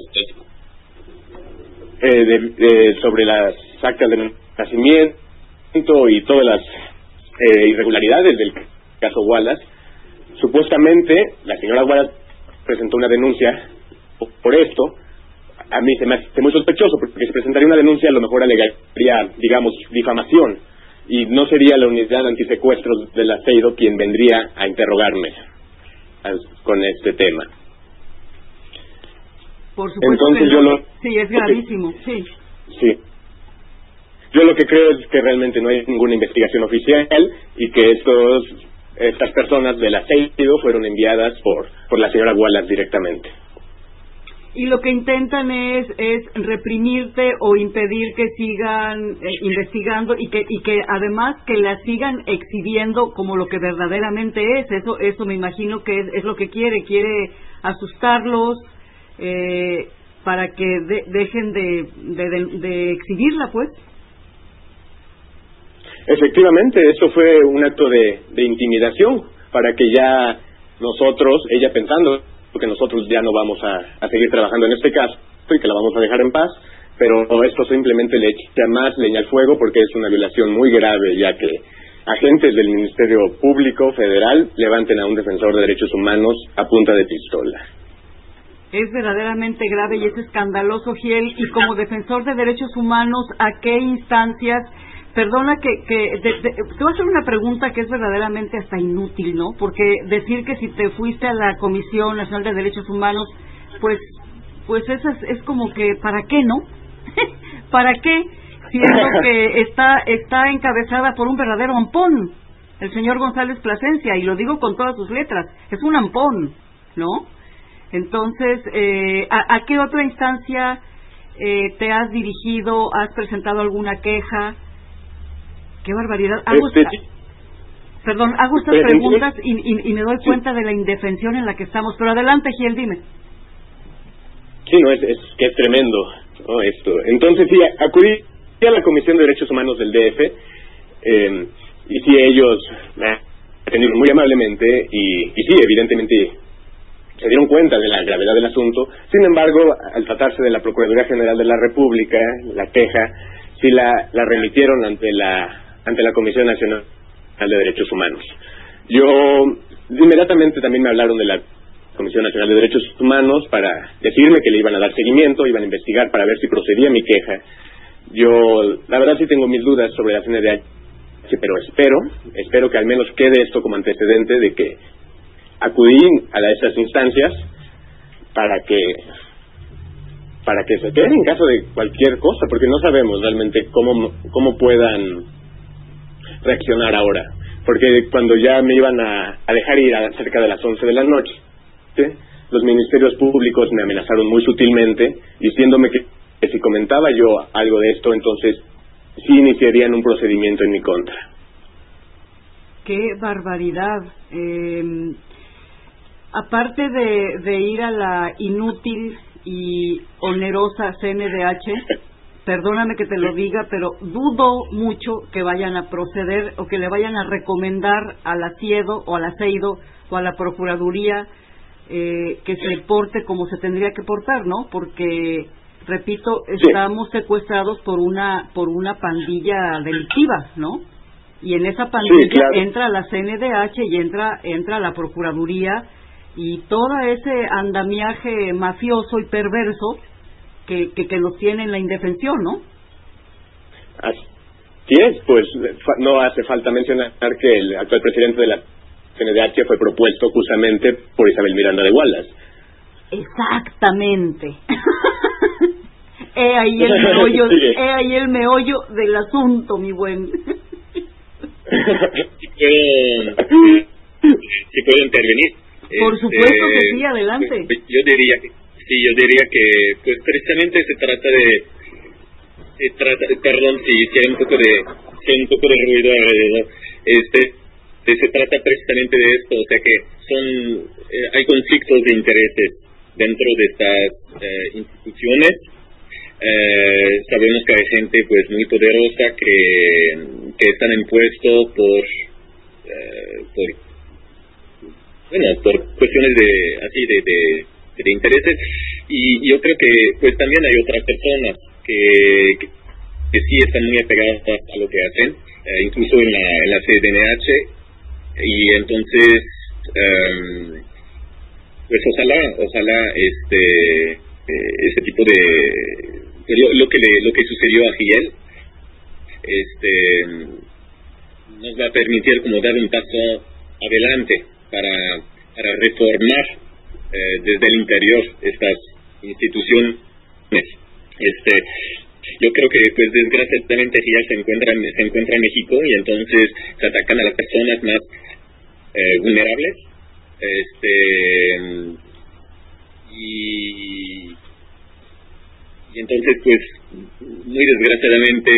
Press, sobre las actas de nacimiento y todas las irregularidades del caso Wallace. Supuestamente la señora Wallace presentó una denuncia por esto. A mí se me hace muy sospechoso, porque si presentaría una denuncia a lo mejor alegaría, digamos, difamación, y no sería la unidad antisecuestros de la CEIDO quien vendría a interrogarme con este tema. Por supuesto. Entonces sí, es gravísimo, sí. Yo lo que creo es que realmente no hay ninguna investigación oficial y que estas personas de la CEIDO fueron enviadas por la señora Wallace directamente. Y lo que intentan es reprimirte o impedir que sigan investigando y que además que la sigan exhibiendo como lo que verdaderamente es. Eso me imagino que es lo que quiere asustarlos para que dejen de exhibirla, pues. Efectivamente, eso fue un acto de intimidación para que ya nosotros, ella pensando que nosotros ya no vamos a seguir trabajando en este caso y que la vamos a dejar en paz, pero esto simplemente le echa más leña al fuego porque es una violación muy grave, ya que agentes del Ministerio Público Federal levanten a un defensor de derechos humanos a punta de pistola. Es verdaderamente grave y es escandaloso, Giel, y como defensor de derechos humanos, ¿a qué instancias? Perdona te voy a hacer una pregunta que es verdaderamente hasta inútil, ¿no? Porque decir que si te fuiste a la Comisión Nacional de Derechos Humanos, pues eso es como que, ¿para qué, no? ¿Para qué? Siendo que está encabezada por un verdadero ampón, el señor González Plasencia, y lo digo con todas sus letras, es un ampón, ¿no? Entonces, ¿a qué otra instancia te has dirigido, has presentado alguna queja. ¡Qué barbaridad! Perdón, hago estas preguntas y me doy cuenta de la indefensión en la que estamos. Pero adelante, Giel, dime. Sí, no, es tremendo, ¿no? Esto. Entonces, sí, acudí a la Comisión de Derechos Humanos del DF, y sí, ellos me atendieron muy amablemente, y sí, evidentemente se dieron cuenta de la gravedad del asunto. Sin embargo, al tratarse de la Procuraduría General de la República, la queja sí la remitieron ante la Comisión Nacional de Derechos Humanos. Yo inmediatamente también me hablaron de la Comisión Nacional de Derechos Humanos para decirme que le iban a dar seguimiento, iban a investigar para ver si procedía mi queja. Yo, la verdad, sí tengo mis dudas sobre la CNDH, pero espero que al menos quede esto como antecedente de que acudí a esas instancias para que se queden en caso de cualquier cosa, porque no sabemos realmente cómo puedan reaccionar ahora, porque cuando ya me iban a dejar ir a cerca de las 11 de la noche, los ministerios públicos me amenazaron muy sutilmente diciéndome que si comentaba yo algo de esto, entonces sí iniciarían un procedimiento en mi contra. ¡Qué barbaridad! Aparte de ir a la inútil y onerosa CNDH, perdóname que te lo diga, pero dudo mucho que vayan a proceder o que le vayan a recomendar a la CIEDO o a la CEIDO o a la Procuraduría que se porte como se tendría que portar, ¿no? Porque, repito, estamos secuestrados por una pandilla delictiva, ¿no? Y en esa pandilla entra la CNDH y entra la Procuraduría y todo ese andamiaje mafioso y perverso que los tiene en la indefensión, ¿no? Así es, pues no hace falta mencionar que el actual presidente de la CNDH fue propuesto justamente por Isabel Miranda de Wallace. Exactamente. He ahí el meollo del asunto, mi buen. Si puedo intervenir. Por supuesto que sí, adelante. Yo diría que pues precisamente se trata perdón si hay un poco de ruido alrededor, se trata precisamente de esto, o sea que hay conflictos de intereses dentro de estas instituciones. Sabemos que hay gente pues muy poderosa que están en puesto por cuestiones de intereses, y yo creo que pues también hay otras personas que sí están muy apegadas a lo que hacen, incluso en la CNDH, y entonces pues ojalá este tipo de lo que sucedió a Giel nos va a permitir como dar un paso adelante para reformar desde el interior estas instituciones. Yo creo que pues desgraciadamente Giel se encuentra en México, y entonces se atacan a las personas más vulnerables, y entonces pues muy desgraciadamente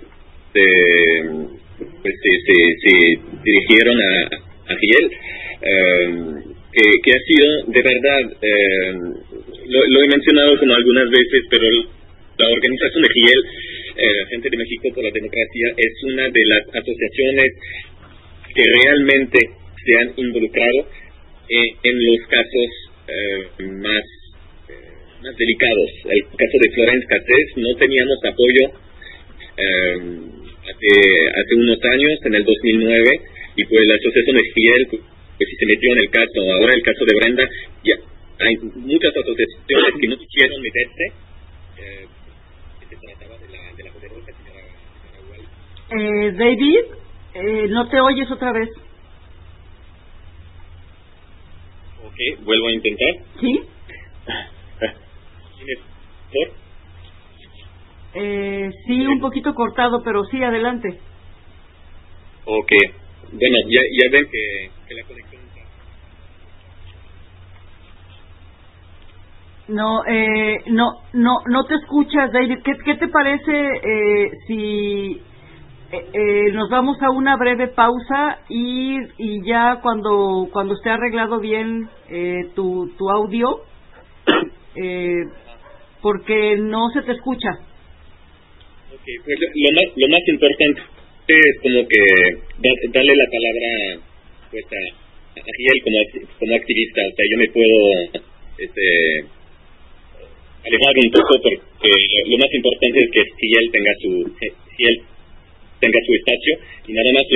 pues se dirigieron a Giel, que ha sido de verdad, lo he mencionado como algunas veces, pero la organización de Giel, Gente de México por la Democracia, es una de las asociaciones que realmente se han involucrado en los casos más delicados. El caso de Florence Cassés, no teníamos apoyo hace unos años, en el 2009, y pues la asociación de Giel pues se metió en el caso. Ahora el caso de Brenda, ya hay muchas asociaciones que no quisieron meterse. Se trataba de la poderosa señora Walsh. David, no te oyes otra vez. Ok, vuelvo a intentar. ¿Sí? Sí, un poquito cortado, pero sí, adelante. Ok, bueno, ya ven que la conexión... No te escuchas, David. ¿Qué te parece si nos vamos a una breve pausa y ya cuando esté arreglado bien tu audio, porque no se te escucha? Okay, pues lo más importante es como que darle la palabra pues a Giel como activista. O sea, yo me puedo alejar un poco porque lo más importante es que Giel tenga su espacio, y nada más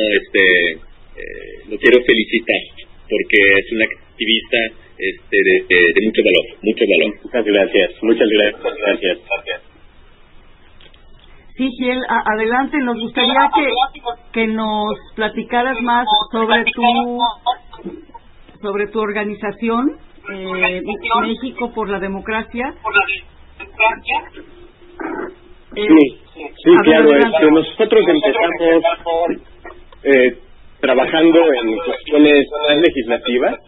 lo quiero felicitar porque es una activista de mucho valor. Muchas gracias. Sí, Giel, adelante. Nos gustaría que nos platicaras más sobre tu organización, México por la Democracia. Sí, claro. Nosotros empezamos trabajando en cuestiones legislativas,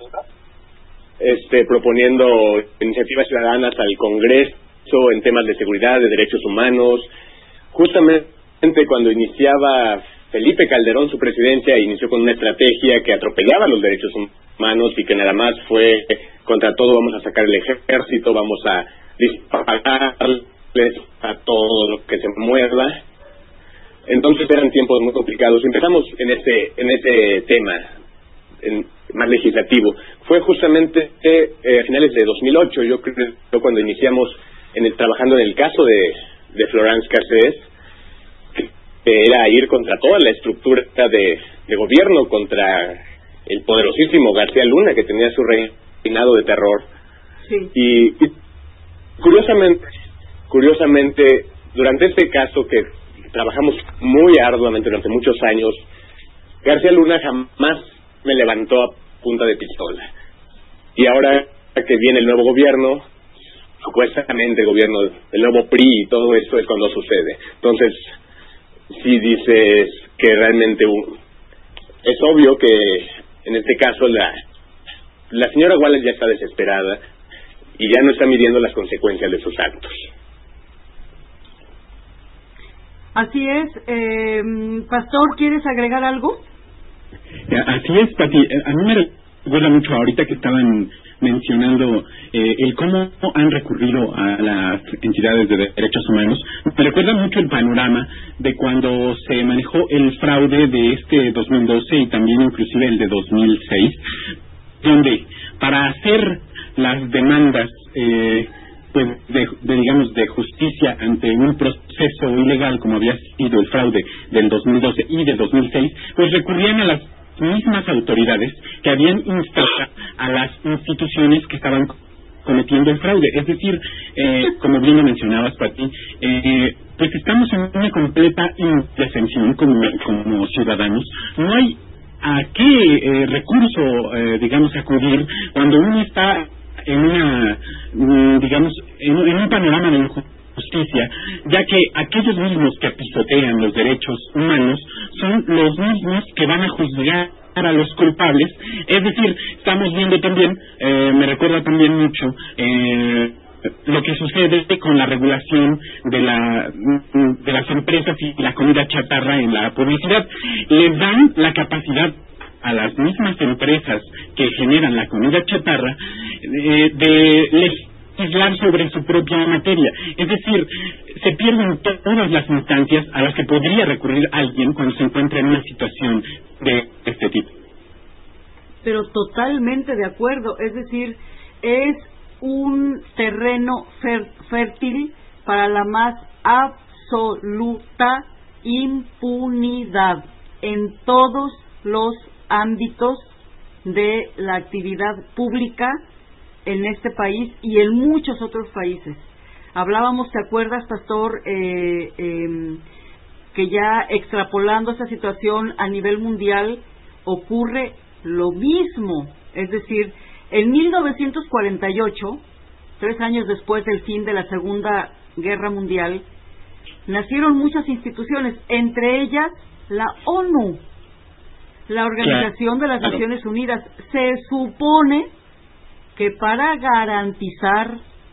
proponiendo iniciativas ciudadanas al Congreso en temas de seguridad, de derechos humanos. Justamente cuando iniciaba Felipe Calderón su presidencia, inició con una estrategia que atropellaba los derechos humanos y que nada más fue contra todo: vamos a sacar el ejército, vamos a dispararles a todo lo que se mueva. Entonces eran tiempos muy complicados. Empezamos en ese tema más legislativo. Fue justamente a finales de 2008, yo creo, cuando iniciamos trabajando en el caso de Florence Cassés, que era ir contra toda la estructura de gobierno, contra el poderosísimo García Luna, que tenía su reinado de terror. Sí. Y curiosamente, durante este caso que trabajamos muy arduamente durante muchos años, García Luna jamás me levantó a punta de pistola. Y ahora que viene el nuevo gobierno, supuestamente el gobierno del nuevo PRI y todo esto, es cuando sucede. Entonces, sí dices que realmente es obvio que en este caso la señora Wallace ya está desesperada y ya no está midiendo las consecuencias de sus actos. Así es. Pastor, ¿quieres agregar algo? Así es, Pati. A mí me recuerda mucho ahorita que estaban mencionando el cómo han recurrido a las entidades de derechos humanos. Me recuerda mucho el panorama de cuando se manejó el fraude de 2012 y también inclusive el de 2006, donde para hacer las demandas de justicia ante un proceso ilegal como había sido el fraude del 2012 y del 2006, pues recurrían a las mismas autoridades que habían instado a las instituciones que estaban cometiendo el fraude. Es decir, como bien lo mencionabas, Pati, pues estamos en una completa indefensión como ciudadanos. No hay a qué recurso, acudir cuando uno está en un panorama de injusticia, ya que aquellos mismos que pisotean los derechos humanos son los mismos que van a juzgar a los culpables. Es decir, estamos viendo también, me recuerda también mucho lo que sucede con la regulación de las empresas y la comida chatarra en la publicidad. Les dan la capacidad a las mismas empresas que generan la comida chatarra de legislar sobre su propia materia. Es decir, se pierden todas las instancias a las que podría recurrir alguien cuando se encuentra en una situación de este tipo. Pero totalmente de acuerdo. Es decir, es un terreno fértil para la más absoluta impunidad en todos los ámbitos de la actividad pública en este país y en muchos otros países. Hablábamos, ¿te acuerdas, Pastor, que ya extrapolando esta situación a nivel mundial ocurre lo mismo? Es decir, en 1948, 3 años después del fin de la Segunda Guerra Mundial, nacieron muchas instituciones, entre ellas la ONU, la Organización de las Naciones Unidas. Se supone que para garantizar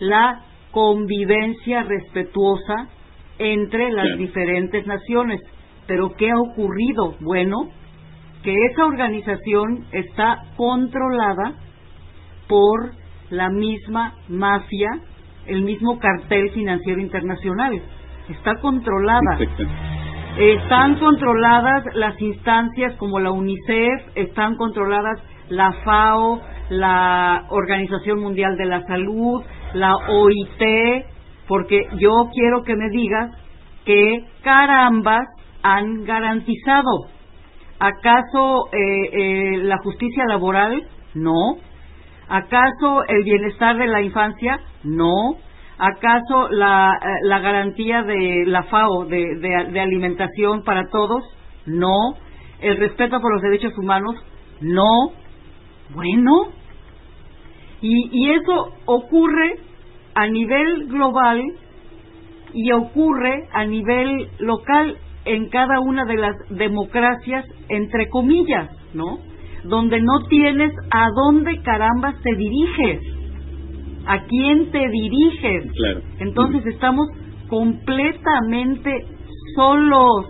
la convivencia respetuosa entre las diferentes naciones. Pero ¿qué ha ocurrido? Bueno, que esa organización está controlada por la misma mafia, el mismo cartel financiero internacional. Está controlada. Están controladas las instancias como la UNICEF, están controladas la FAO, la Organización Mundial de la Salud, la OIT, porque yo quiero que me digas que carambas han garantizado. ¿Acaso la justicia laboral? No. ¿Acaso el bienestar de la infancia? No. ¿Acaso la garantía de la FAO de alimentación para todos? No. ¿El respeto por los derechos humanos? No. Bueno, y eso ocurre a nivel global y ocurre a nivel local en cada una de las democracias, entre comillas, ¿no? Donde no tienes a dónde carambas te diriges, a quién te diriges. Claro. Entonces estamos completamente solos.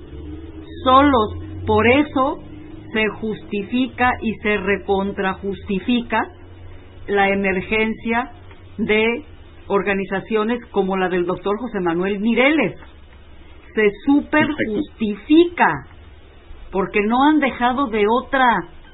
Por eso se justifica y se recontrajustifica la emergencia de organizaciones como la del doctor José Manuel Mireles. Se superjustifica porque no han dejado de otra.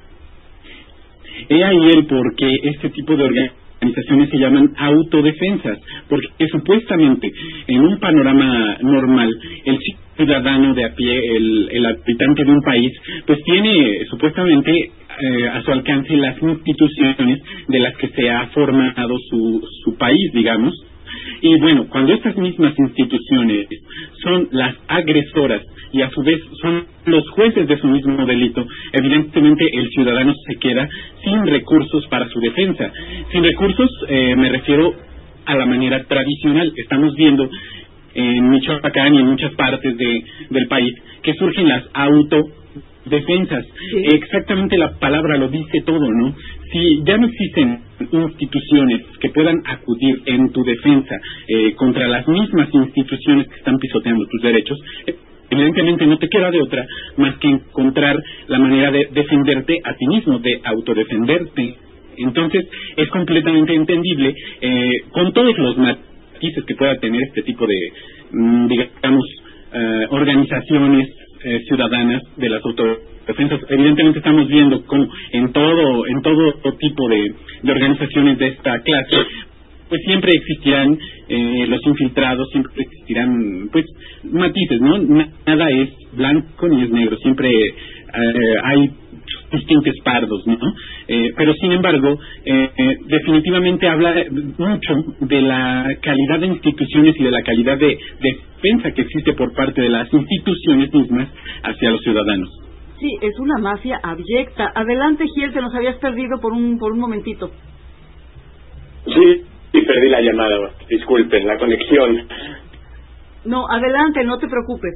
He ahí el por qué este tipo de organizaciones se llaman autodefensas, porque supuestamente en un panorama normal el ciudadano de a pie, el habitante de un país, pues tiene supuestamente a su alcance las instituciones de las que se ha formado su país, digamos. Y bueno, cuando estas mismas instituciones son las agresoras y a su vez son los jueces de su mismo delito, evidentemente el ciudadano se queda sin recursos para su defensa. Sin recursos me refiero a la manera tradicional. Estamos viendo en Michoacán y en muchas partes del país que surgen las autodefensas. Sí. Exactamente la palabra lo dice todo, ¿no? Si ya no existen instituciones que puedan acudir en tu defensa contra las mismas instituciones que están pisoteando tus derechos, evidentemente no te queda de otra más que encontrar la manera de defenderte a ti mismo, de autodefenderte. Entonces es completamente entendible, con todos los matices que pueda tener este tipo de, digamos, organizaciones ciudadanas de las autodefensas. Evidentemente estamos viendo cómo en todo tipo de organizaciones de esta clase, pues siempre existirán los infiltrados, siempre existirán pues matices, ¿no? Nada es blanco ni es negro, siempre hay distintos pardos, ¿no? Pero sin embargo, definitivamente habla mucho de la calidad de instituciones y de la calidad de defensa que existe por parte de las instituciones mismas hacia los ciudadanos. Sí, es una mafia abyecta. Adelante, Giel, te nos habías perdido por un momentito. Sí, perdí la llamada, disculpen, la conexión. No, adelante, no te preocupes.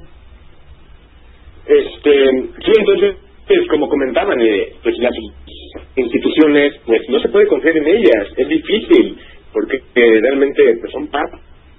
Sí, entonces, como comentaban, pues las instituciones, pues no se puede confiar en ellas, es difícil, porque realmente pues son parte.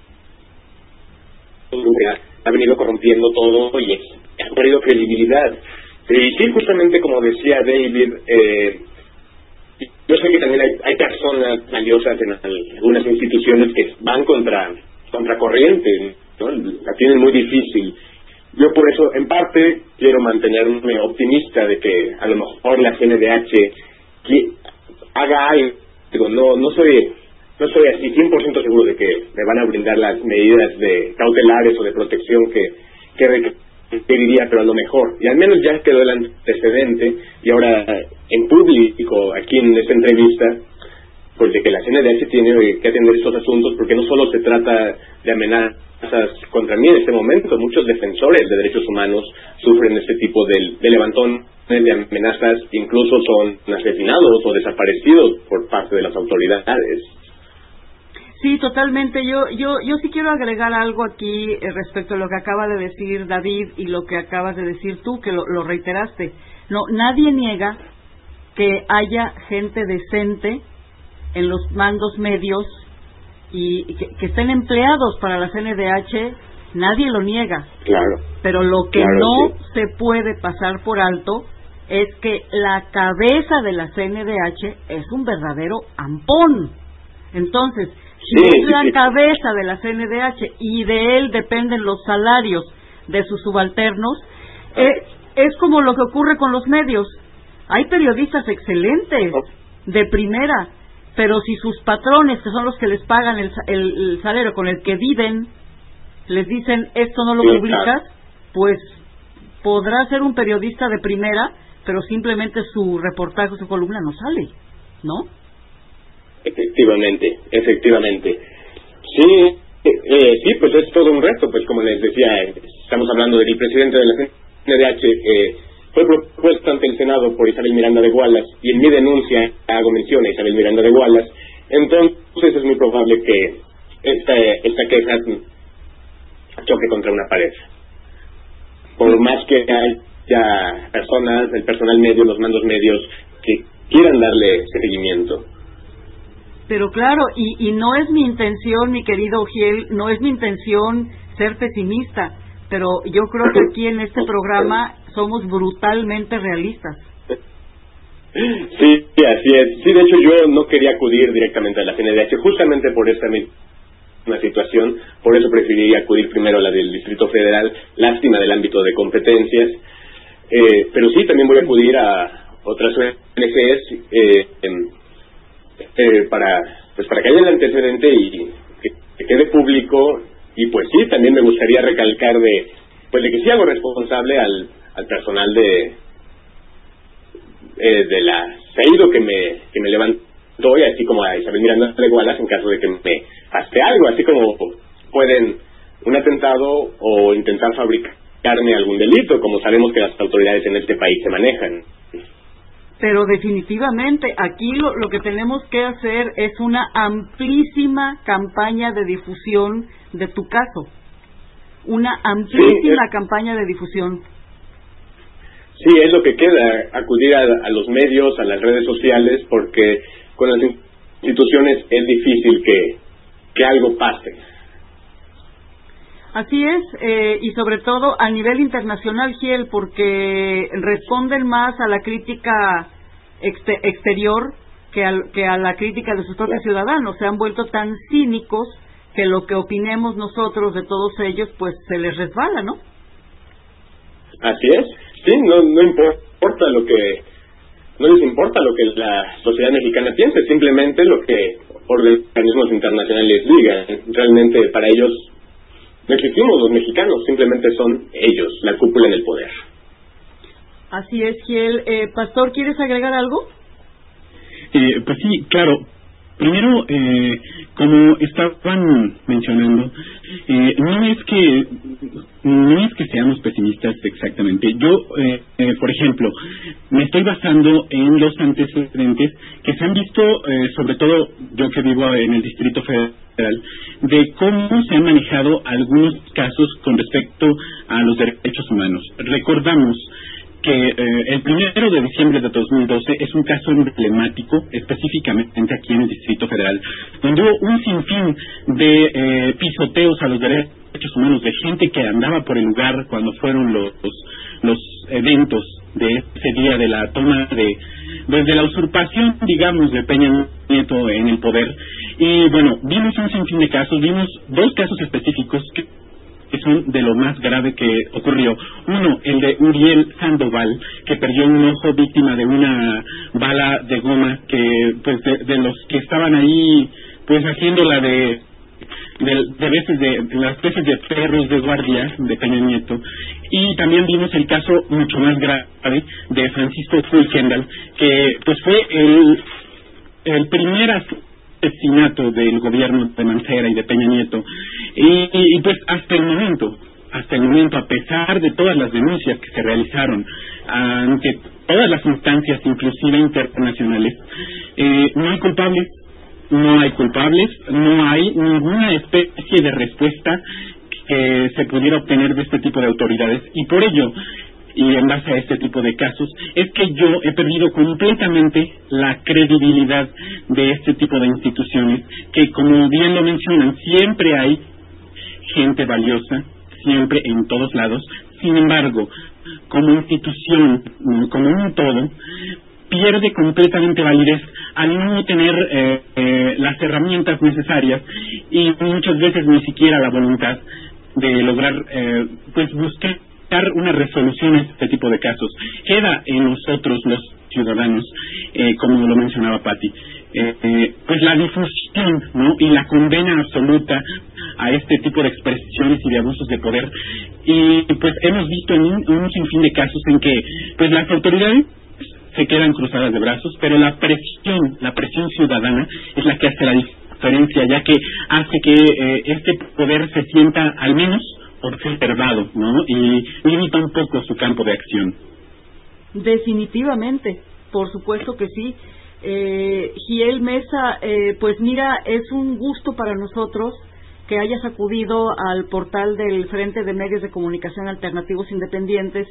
Ha venido corrompiendo todo y ha perdido credibilidad. Y sí, justamente como decía David, yo sé que también hay personas valiosas en algunas instituciones que van contra corriente, ¿no? La tienen muy difícil. Yo por eso, en parte, quiero mantenerme optimista de que a lo mejor la CNDH haga algo. No soy así 100% seguro de que me van a brindar las medidas de cautelares o de protección que requeriría, pero a lo mejor. Y al menos ya quedó el antecedente, y ahora en público, aquí en esta entrevista, pues de que la CNDH tiene que atender estos asuntos, porque no solo se trata de amenazas contra mí en este momento, muchos defensores de derechos humanos sufren este tipo de levantones de amenazas, incluso son asesinados o desaparecidos por parte de las autoridades. Sí, totalmente. Yo sí quiero agregar algo aquí respecto a lo que acaba de decir David y lo que acabas de decir tú, que lo reiteraste. No, nadie niega que haya gente decente en los mandos medios y que estén empleados para la CNDH, nadie lo niega. Claro. Pero lo que claro, no sí. se puede pasar por alto es que la cabeza de la CNDH es un verdadero ampón. Entonces, si es la cabeza de la CNDH y de él dependen los salarios de sus subalternos, es como lo que ocurre con los medios. Hay periodistas excelentes, de primera, pero si sus patrones, que son los que les pagan el salario con el que viven, les dicen esto no lo publicas, pues podrá ser un periodista de primera, pero simplemente su reportaje, su columna no sale, ¿no? Efectivamente. Sí, pues es todo un reto, pues como les decía, estamos hablando del presidente de la CNDH, fue propuesto ante el Senado por Isabel Miranda de Wallace, y en mi denuncia hago mención a Isabel Miranda de Wallace. Entonces es muy probable que esta queja choque contra una pared. Por más que haya personas, el personal medio, los mandos medios, que quieran darle seguimiento. Pero claro, y no es mi intención, mi querido Ujiel, no es mi intención ser pesimista, pero yo creo que aquí en este programa somos brutalmente realistas. Sí, así es. Sí, de hecho yo no quería acudir directamente a la CNDH justamente por esta misma situación, por eso preferí acudir primero a la del Distrito Federal, lástima del ámbito de competencias, pero sí, también voy a acudir a otras ONGs para que haya el antecedente y que quede público. Y pues sí, también me gustaría recalcar de que sí hago responsable al personal de la CEIDO que me levantó, y así como a Isabel Miranda de Wallace en caso de que me faste algo, así como pueden un atentado o intentar fabricarme algún delito, como sabemos que las autoridades en este país se manejan. Pero definitivamente aquí lo que tenemos que hacer es una amplísima campaña de difusión de tu caso. Una amplísima campaña de difusión. Sí, es lo que queda, acudir a los medios, a las redes sociales, porque con las instituciones es difícil que algo pase. Así es, y sobre todo a nivel internacional, Giel, porque responden más a la crítica exterior que a la crítica de sus propios ciudadanos. Se han vuelto tan cínicos que lo que opinemos nosotros de todos ellos, pues se les resbala, ¿no? Así es, sí, no importa no les importa lo que la sociedad mexicana piense, simplemente lo que organismos internacionales digan. Realmente para ellos no existimos los mexicanos, simplemente son ellos, la cúpula en el poder. Así es, Giel. Pastor, ¿quieres agregar algo? Pues sí, claro. Primero, como estaban mencionando, no es que seamos pesimistas exactamente. Yo, por ejemplo, me estoy basando en los antecedentes que se han visto, sobre todo yo que vivo en el Distrito Federal, de cómo se han manejado algunos casos con respecto a los derechos humanos. Recordamos que el 1 de diciembre de 2012 es un caso emblemático, específicamente aquí en el Distrito Federal, donde hubo un sinfín de pisoteos a los derechos humanos, de gente que andaba por el lugar cuando fueron los eventos de ese día de la toma desde la usurpación, digamos, de Peña Nieto en el poder. Y bueno, vimos un sinfín de casos, vimos 2 casos específicos que son de lo más grave que ocurrió. Uno, el de Uriel Sandoval, que perdió un ojo víctima de una bala de goma que, pues, de los que estaban ahí, pues, haciéndola de las veces de perros de guardia de Peña Nieto. Y también vimos el caso mucho más grave de Francisco Full Kendall, que, pues, fue el primer asesinato del gobierno de Mancera y de Peña Nieto, y pues hasta el momento, a pesar de todas las denuncias que se realizaron ante todas las instancias, inclusive internacionales, no hay culpables, no hay ninguna especie de respuesta que se pudiera obtener de este tipo de autoridades, y por ello y en base a este tipo de casos, es que yo he perdido completamente la credibilidad de este tipo de instituciones, que como bien lo mencionan, siempre hay gente valiosa, siempre en todos lados. Sin embargo, como institución, como un todo, pierde completamente validez al no tener las herramientas necesarias y muchas veces ni siquiera la voluntad de lograr pues buscar una resolución a este tipo de casos. Queda en nosotros los ciudadanos, como lo mencionaba Patti, pues la difusión, ¿no?, y la condena absoluta a este tipo de expresiones y de abusos de poder. Y pues hemos visto en un sinfín de casos en que pues las autoridades se quedan cruzadas de brazos, pero la presión ciudadana es la que hace la diferencia, ya que hace que este poder se sienta al menos observado, ¿no?, y limita un poco su campo de acción. Definitivamente, por supuesto que sí. Giel Mesa, pues mira, es un gusto para nosotros que hayas acudido al portal del Frente de Medios de Comunicación Alternativos Independientes,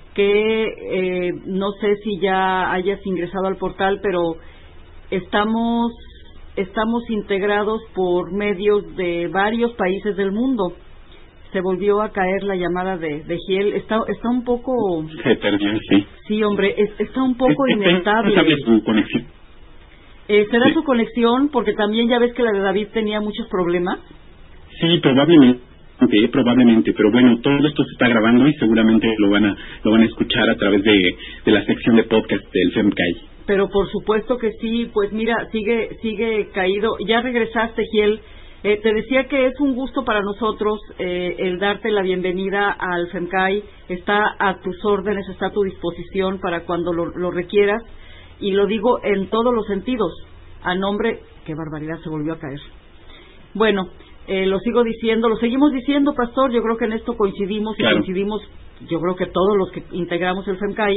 que no sé si ya hayas ingresado al portal, pero estamos integrados por medios de varios países del mundo. Se volvió a caer la llamada de Giel. Está un poco... Se perdió, sí. Sí, hombre, está un poco inestable. ¿Sabes su conexión? ¿Será su conexión? Porque también ya ves que la de David tenía muchos problemas. Sí, probablemente, pero bueno, todo esto se está grabando y seguramente lo van a escuchar a través de la sección de podcast del FEMCAI. Pero por supuesto que sí. Pues mira, sigue caído. Ya regresaste, Giel. Te decía que es un gusto para nosotros el darte la bienvenida al FEMCAI. Está a tus órdenes, está a tu disposición para cuando lo requieras, y lo digo en todos los sentidos, a nombre... ¡Qué barbaridad! Se volvió a caer. Bueno, lo seguimos diciendo, Pastor. Yo creo que en esto coincidimos, claro. Y coincidimos, yo creo que todos los que integramos el FEMCAI,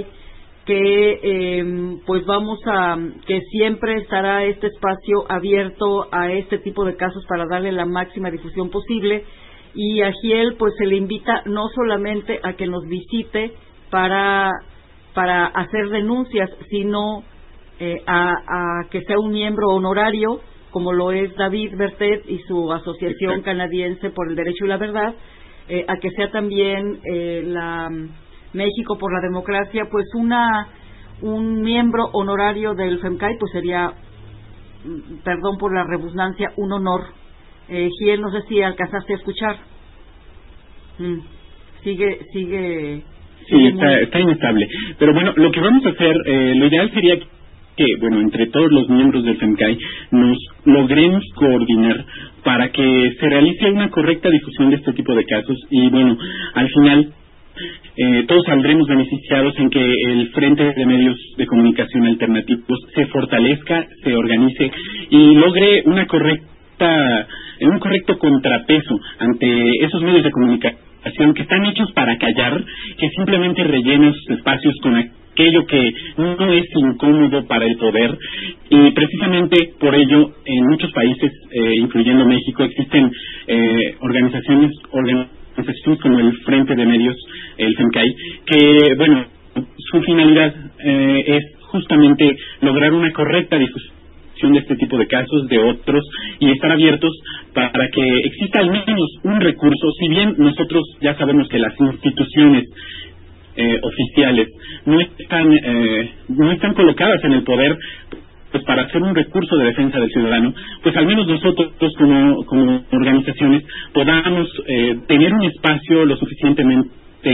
que pues que siempre estará este espacio abierto a este tipo de casos para darle la máxima difusión posible. Y a Giel pues se le invita no solamente a que nos visite para hacer denuncias, sino a que sea un miembro honorario, como lo es David Bertet y su Asociación Exacto. Canadiense por el Derecho y la Verdad, a que sea también la México por la Democracia, pues un miembro honorario del FEMCAI, pues sería, perdón por la redundancia, un honor. Giel, no sé si alcanzaste a escuchar. Sigue. Sí, está inestable. Pero bueno, lo que vamos a hacer, lo ideal sería que, bueno, entre todos los miembros del FEMCAI nos logremos coordinar para que se realice una correcta difusión de este tipo de casos y, bueno, al final todos saldremos beneficiados en que el Frente de Medios de Comunicación Alternativos se fortalezca, se organice y logre un correcto contrapeso ante esos medios de comunicación que están hechos para callar, que simplemente rellenan sus espacios con aquello que no es incómodo para el poder. Y precisamente por ello en muchos países, incluyendo México, existen organizaciones como el Frente de Medios, el FEMCAI, que, bueno, su finalidad es justamente lograr una correcta difusión de este tipo de casos, de otros, y estar abiertos para que exista al menos un recurso. Si bien nosotros ya sabemos que las instituciones oficiales no están colocadas en el poder pues para hacer un recurso de defensa del ciudadano, pues al menos nosotros como organizaciones podamos tener un espacio lo suficientemente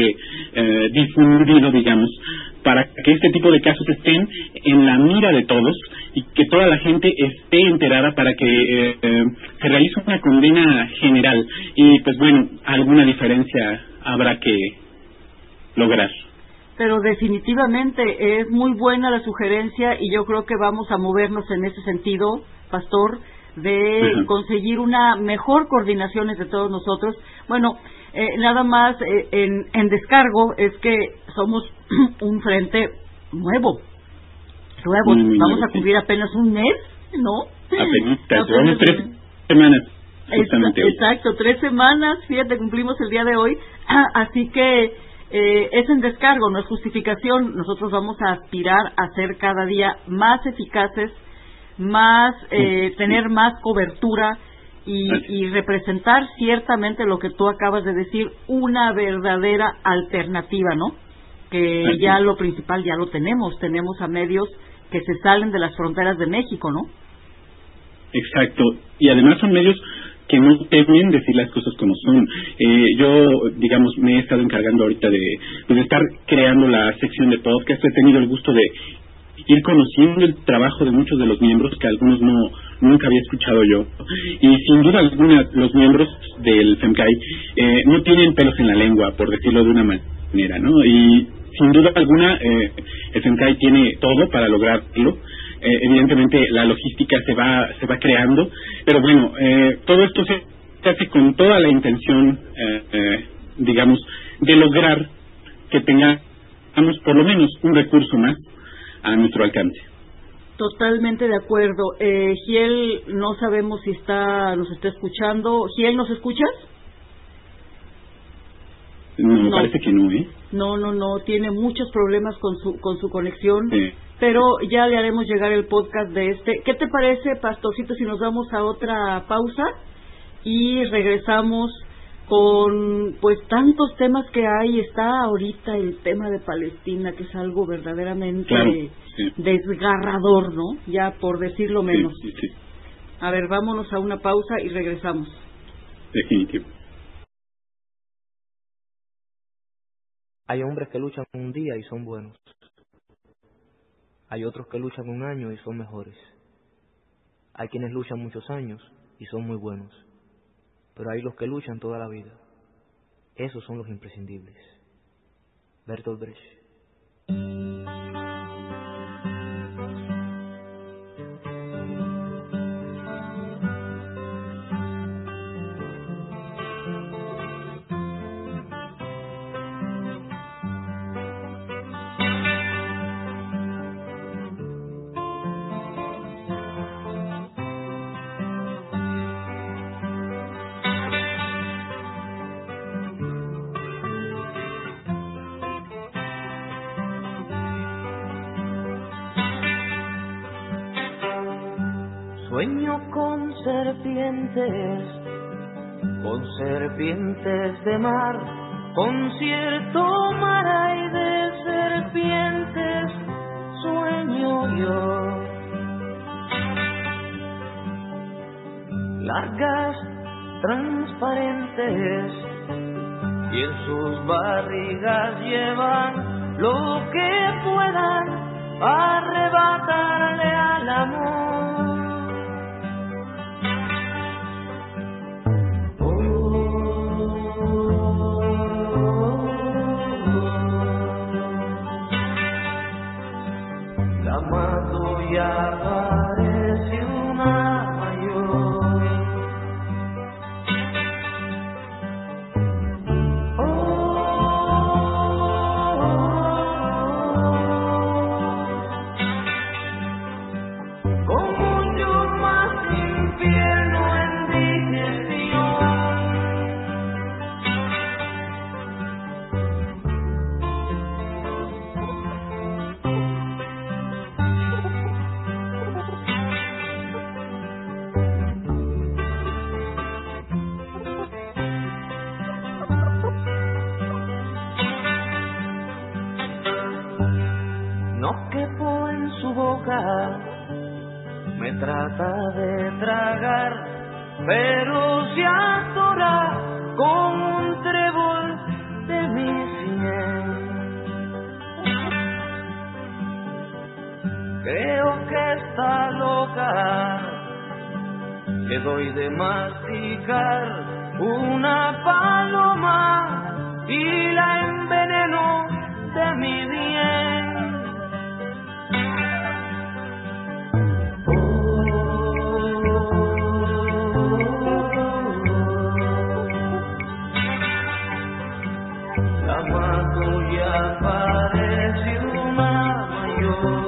difundido, digamos, para que este tipo de casos estén en la mira de todos y que toda la gente esté enterada para que se realice una condena general. Y pues bueno, alguna diferencia habrá que lograr. Pero definitivamente es muy buena la sugerencia y yo creo que vamos a movernos en ese sentido, Pastor, de conseguir una mejor coordinación entre todos nosotros. Bueno, nada más en descargo es que somos un frente nuevo. Vamos a cubrir apenas un mes, ¿no? Apenas 3 semanas. Exacto, 3 semanas, fíjate, cumplimos el día de hoy, así que es en descargo, no es justificación. Nosotros vamos a aspirar a ser cada día más eficaces, más tener más cobertura y representar ciertamente lo que tú acabas de decir, una verdadera alternativa, ¿no? Que ya lo principal ya lo tenemos a medios que se salen de las fronteras de México, ¿no? Exacto, y además son medios que no temen decir las cosas como son. Yo, digamos, me he estado encargando ahorita de estar creando la sección de podcast. He tenido el gusto de ir conociendo el trabajo de muchos de los miembros, que algunos nunca había escuchado yo. Y sin duda alguna, los miembros del FEMCAI no tienen pelos en la lengua, por decirlo de una manera, ¿no? Y sin duda alguna, el FEMCAI tiene todo para lograrlo. Evidentemente la logística se va creando, pero bueno, todo esto se hace con toda la intención, digamos, de lograr que tengamos por lo menos un recurso más a nuestro alcance. Totalmente de acuerdo. Giel, no sabemos si nos está escuchando. Giel, ¿nos escuchas? No, parece que no, ¿eh? No, tiene muchos problemas con su conexión. Sí. Pero ya le haremos llegar el podcast de este. ¿Qué te parece, Pastorcito, si nos vamos a otra pausa y regresamos con pues tantos temas que hay? Está ahorita el tema de Palestina, que es algo verdaderamente desgarrador, ¿no? Ya por decirlo menos. Sí. A ver, vámonos a una pausa y regresamos. Definitivo. Hay hombres que luchan un día y son buenos. Hay otros que luchan un año y son mejores. Hay quienes luchan muchos años y son muy buenos. Pero hay los que luchan toda la vida. Esos son los imprescindibles. Bertolt Brecht. Sueño con serpientes de mar, concierto mar hay de serpientes, sueño yo. Largas, transparentes, y en sus barrigas llevan lo que puedan arrebatarle al amor. Ya parece una mayor. Como yo más infierno en digestión. No quepo en su boca, me trata de tragar, pero se atora con un trébol de mi sien. Creo que está loca, le doy de masticar una paloma y la enveneno de mi bien. La mato ya parece una mayor.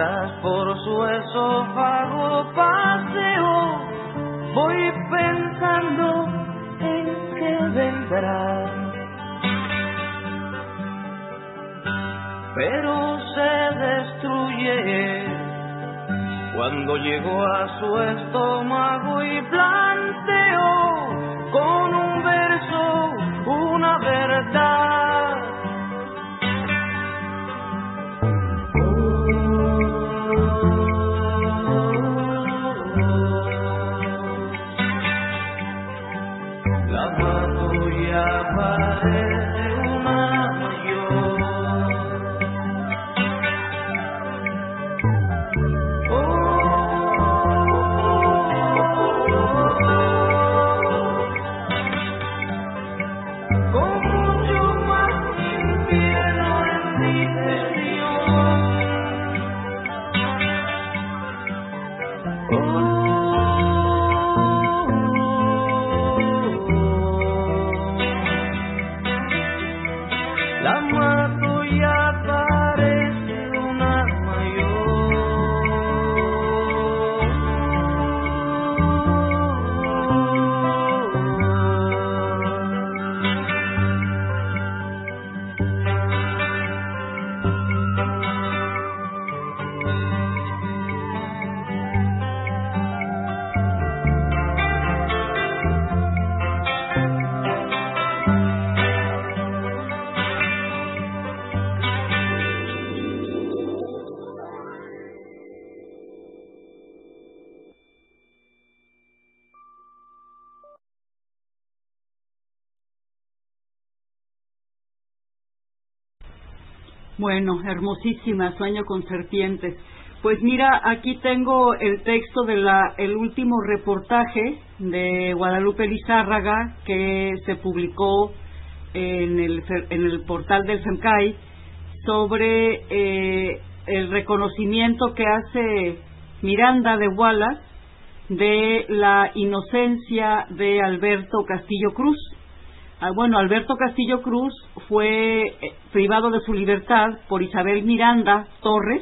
mientras por su esófago paseo, voy pensando en que vendrá. Pero se destruye cuando llegó a su estómago y planteó con un verso una verdad. La mato y aparece una mayor. La mato y aparece una mayor. Bueno, hermosísima, Sueño con serpientes. Pues mira, aquí tengo el texto de el último reportaje de Guadalupe Lizárraga que se publicó en el portal del FEMCAI sobre el reconocimiento que hace Miranda de Wallace de la inocencia de Alberto Castillo Cruz. Bueno, Alberto Castillo Cruz fue privado de su libertad por Isabel Miranda Torres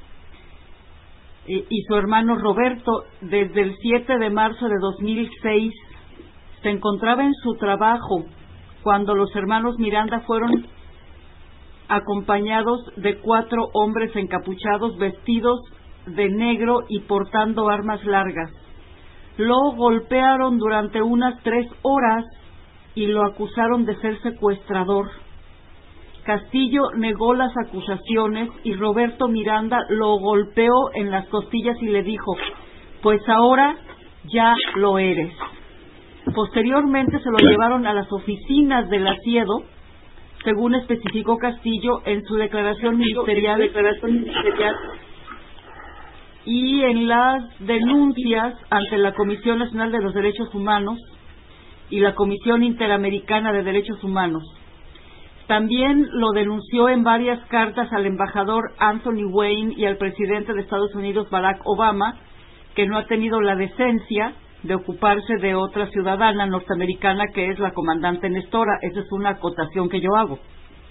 y su hermano Roberto desde el 7 de marzo de 2006. Se encontraba en su trabajo cuando los hermanos Miranda fueron acompañados de 4 hombres encapuchados vestidos de negro y portando armas largas. Lo golpearon durante unas 3 horas y lo acusaron de ser secuestrador. Castillo negó las acusaciones y Roberto Miranda lo golpeó en las costillas y le dijo: pues ahora ya lo eres. Posteriormente se lo llevaron a las oficinas del Asiedo, según especificó Castillo en su declaración ministerial, y en las denuncias ante la Comisión Nacional de los Derechos Humanos y la Comisión Interamericana de Derechos Humanos. También lo denunció en varias cartas al embajador Anthony Wayne y al presidente de Estados Unidos Barack Obama, que no ha tenido la decencia de ocuparse de otra ciudadana norteamericana que es la comandante Nestora. Esa es una acotación que yo hago.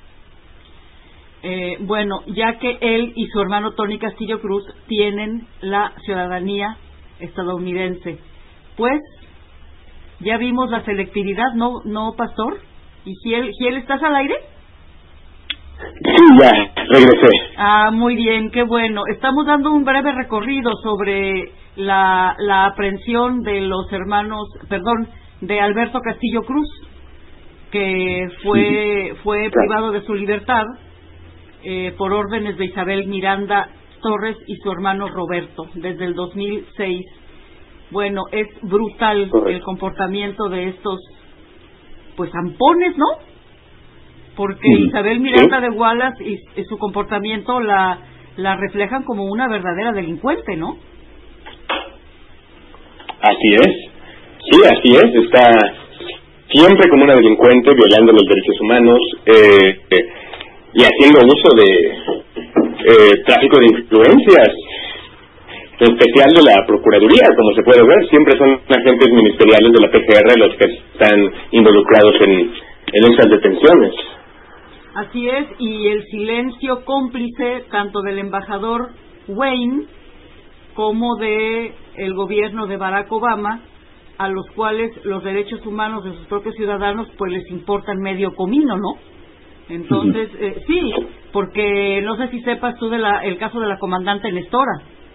Bueno, ya que él y su hermano Tony Castillo Cruz tienen la ciudadanía estadounidense. Pues ya vimos la selectividad, ¿no, Pastor? ¿Y Giel, estás al aire? Sí, ya, regresé. Ah, muy bien, qué bueno. Estamos dando un breve recorrido sobre la aprehensión de los hermanos, de Alberto Castillo Cruz, que fue privado de su libertad por órdenes de Isabel Miranda Torres y su hermano Roberto desde el 2006. Bueno, es brutal el comportamiento de estos, pues, zampones, ¿no? Porque Isabel Miranda de Wallace y su comportamiento la reflejan como una verdadera delincuente, ¿no? Así es, sí, así es, está siempre como una delincuente, violando los derechos humanos y haciendo uso de tráfico de influencias, en especial de la Procuraduría, como se puede ver. Siempre son agentes ministeriales de la PGR los que están involucrados en esas detenciones. Así es, y el silencio cómplice tanto del embajador Wayne como de el gobierno de Barack Obama, a los cuales los derechos humanos de sus propios ciudadanos pues les importan medio comino, ¿no? Entonces, sí, porque no sé si sepas tú el caso de la comandante Nestora.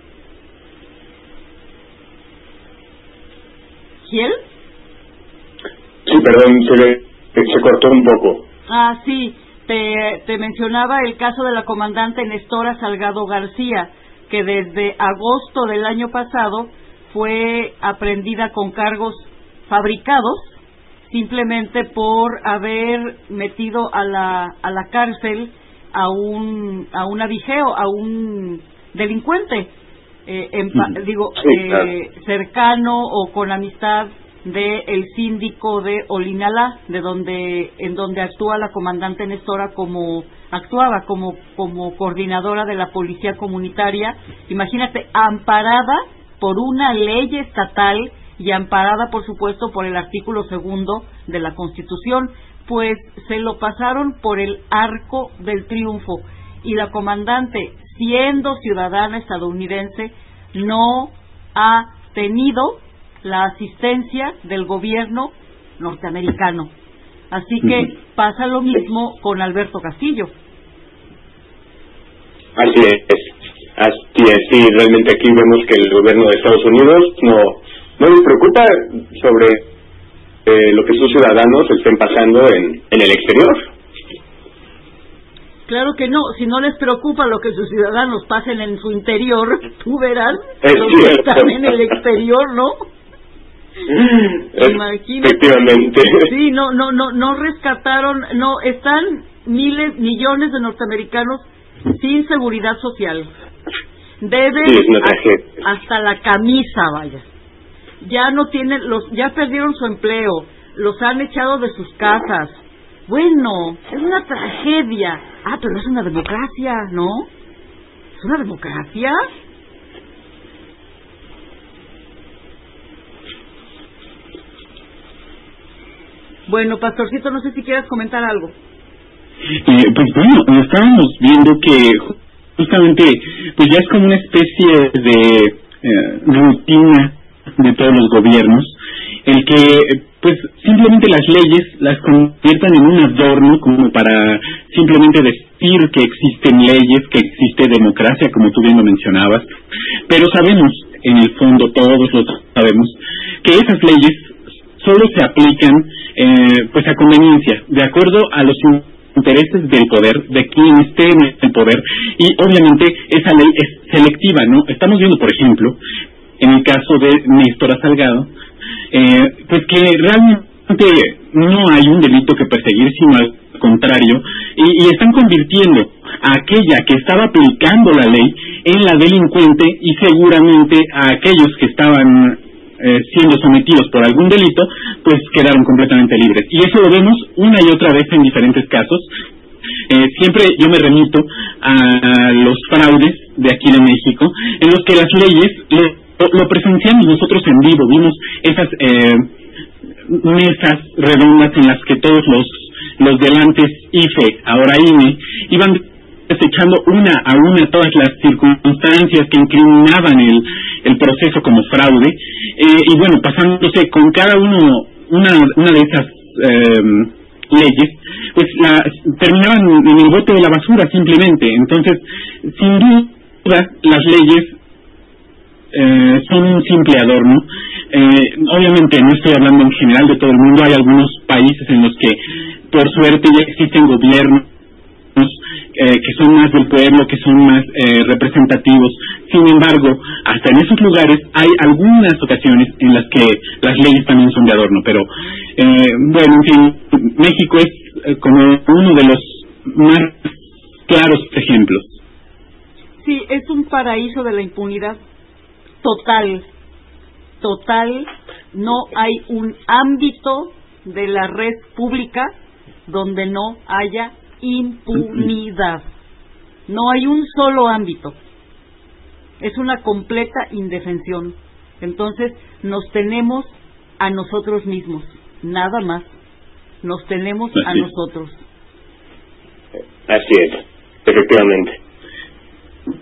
¿Giel? Sí, perdón, se cortó un poco. Ah, sí, te mencionaba el caso de la comandante Nestora Salgado García, que desde agosto del año pasado fue aprehendida con cargos fabricados simplemente por haber metido a la cárcel a un avijeo, a un delincuente, cercano o con amistad del síndico de Olinalá, en donde actúa la comandante Nestora actuaba como coordinadora de la policía comunitaria, imagínate, amparada por una ley estatal y amparada, por supuesto, por el artículo 2 de la Constitución, pues se lo pasaron por el arco del triunfo, y la comandante, siendo ciudadana estadounidense, no ha tenido la asistencia del gobierno norteamericano. Así que pasa lo mismo con Alberto Castillo. Así es, sí, realmente aquí vemos que el gobierno de Estados Unidos no les preocupa sobre lo que sus ciudadanos estén pasando en el exterior. Claro que no, si no les preocupa lo que sus ciudadanos pasen en su interior, tú verás lo que están en el exterior, ¿no? Imagínate. Efectivamente. Sí, no rescataron, están millones de norteamericanos sin seguridad social. Deben hasta la camisa, vaya. Ya no tienen, ya perdieron su empleo, los han echado de sus casas. Bueno, es una tragedia. Pero es una democracia, ¿no? ¿Es una democracia? Bueno, Pastorcito, no sé si quieras comentar algo. Pues bueno, estábamos viendo que justamente pues ya es como una especie de rutina de todos los gobiernos, el que pues simplemente las leyes las conviertan en un adorno como para simplemente decir que existen leyes, que existe democracia, como tú bien lo mencionabas, pero sabemos, en el fondo todos lo sabemos, que esas leyes solo se aplican pues a conveniencia, de acuerdo a los intereses del poder, de quien esté en el poder, y obviamente esa ley es selectiva, ¿no? Estamos viendo, por ejemplo, en el caso de Nestora Salgado, pues que realmente no hay un delito que perseguir, sino al contrario, y están convirtiendo a aquella que estaba aplicando la ley en la delincuente, y seguramente a aquellos que estaban siendo sometidos por algún delito, pues quedaron completamente libres. Y eso lo vemos una y otra vez en diferentes casos. Siempre yo me remito a los fraudes de aquí de México, en los que las leyes lo presenciamos nosotros en vivo. Vimos esas mesas redondas en las que todos los de antes IFE, ahora INE, iban desechando una a una todas las circunstancias que incriminaban el proceso como fraude, y bueno, pasándose con cada una de esas leyes, pues terminaban en el bote de la basura simplemente. Entonces, sin duda, las leyes son un simple adorno. Obviamente no estoy hablando en general de todo el mundo. Hay algunos países en los que por suerte ya existen gobiernos que son más del pueblo, que son más representativos. Sin embargo, hasta en esos lugares hay algunas ocasiones en las que las leyes también son de adorno. Pero bueno, en fin, México es como uno de los más claros ejemplos. Sí, es un paraíso de la impunidad total. No hay un ámbito de la red pública donde no haya impunidad. No hay un solo ámbito. Es una completa indefensión. Entonces nos tenemos a nosotros mismos, nada más. Nos tenemos a nosotros. Así es, efectivamente.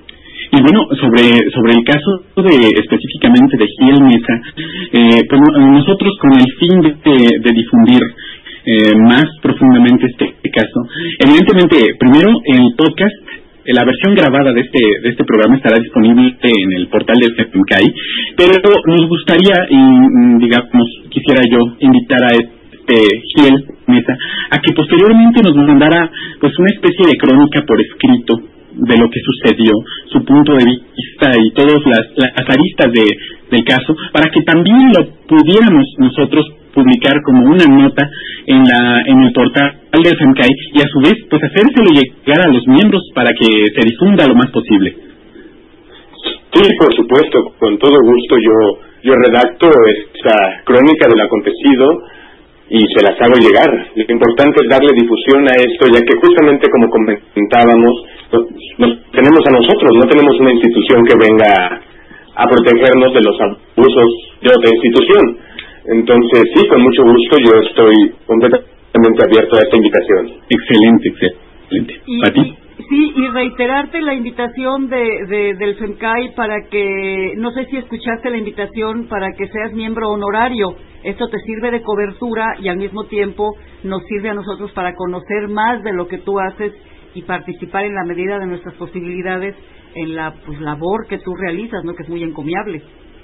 Y bueno, sobre el caso específicamente de Giel Mesa, pues nosotros con el fin de difundir más profundamente este caso, evidentemente, primero el podcast, la versión grabada de este programa estará disponible en el portal del FEMCAI, pero nos gustaría, y digamos, quisiera yo invitar a Giel Mesa a que posteriormente nos mandara pues una especie de crónica por escrito de lo que sucedió, su punto de vista y todas las aristas del caso, para que también lo pudiéramos nosotros publicar como una nota en el portal del FEMCAI y a su vez pues hacérselo llegar a los miembros para que se difunda lo más posible. Sí, por supuesto, con todo gusto yo redacto esta crónica del acontecido y se las hago llegar. Lo importante es darle difusión a esto, ya que justamente como comentábamos, nos tenemos a nosotros, no tenemos una institución que venga a protegernos de los abusos de otra institución. Entonces, sí, con mucho gusto, yo estoy completamente abierto a esta invitación. Excelente. ¿Pati? Sí, y reiterarte la invitación del FEMCAI para que, no sé si escuchaste la invitación para que seas miembro honorario. Esto te sirve de cobertura y al mismo tiempo nos sirve a nosotros para conocer más de lo que tú haces y participar en la medida de nuestras posibilidades en la labor que tú realizas, ¿no? Que es muy encomiable.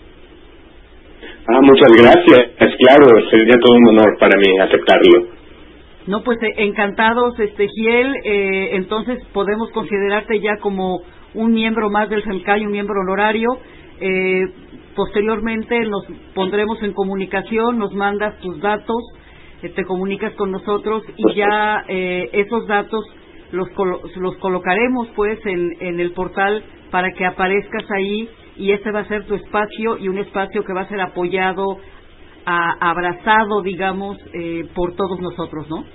Muchas gracias. Claro, sería todo un honor para mí aceptarlo. No, pues encantados, Giel. Entonces podemos considerarte ya como un miembro más del FEMCAI, un miembro honorario. Posteriormente nos pondremos en comunicación, nos mandas tus datos, te comunicas con nosotros y ya esos datos los colocaremos pues en el portal para que aparezcas ahí, y ese va a ser tu espacio, y un espacio que va a ser apoyado, abrazado, digamos, por todos nosotros, ¿no?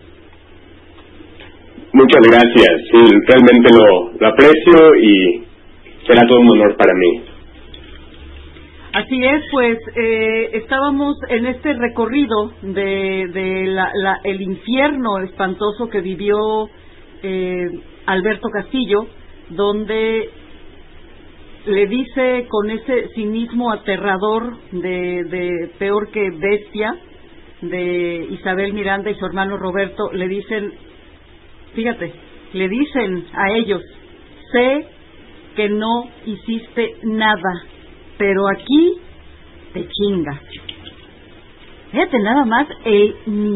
Muchas gracias, sí, realmente lo aprecio y será todo un honor para mí. Así es, pues estábamos en este recorrido de el infierno espantoso que vivió Alberto Castillo, donde le dice con ese cinismo aterrador de peor que bestia de Isabel Miranda y su hermano Roberto, le dicen, fíjate, le dicen a ellos: sé que no hiciste nada, pero aquí te chingas. Fíjate nada más el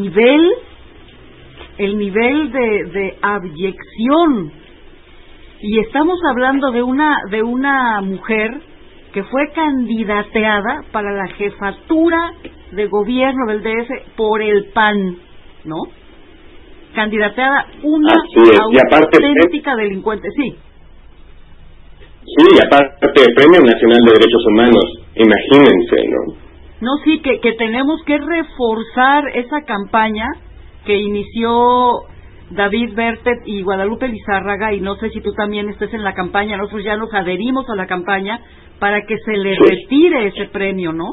nivel de abyección. Y estamos hablando de una mujer que fue candidateada para la jefatura de gobierno del DF por el PAN, ¿no? Candidateada, una auténtica delincuente, sí. Sí, y aparte Premio Nacional de Derechos Humanos, imagínense, ¿no? No, sí, que tenemos que reforzar esa campaña que inició David Bertet y Guadalupe Lizárraga, y no sé si tú también estés en la campaña. Nosotros ya nos adherimos a la campaña para que se le retire ese premio, ¿no?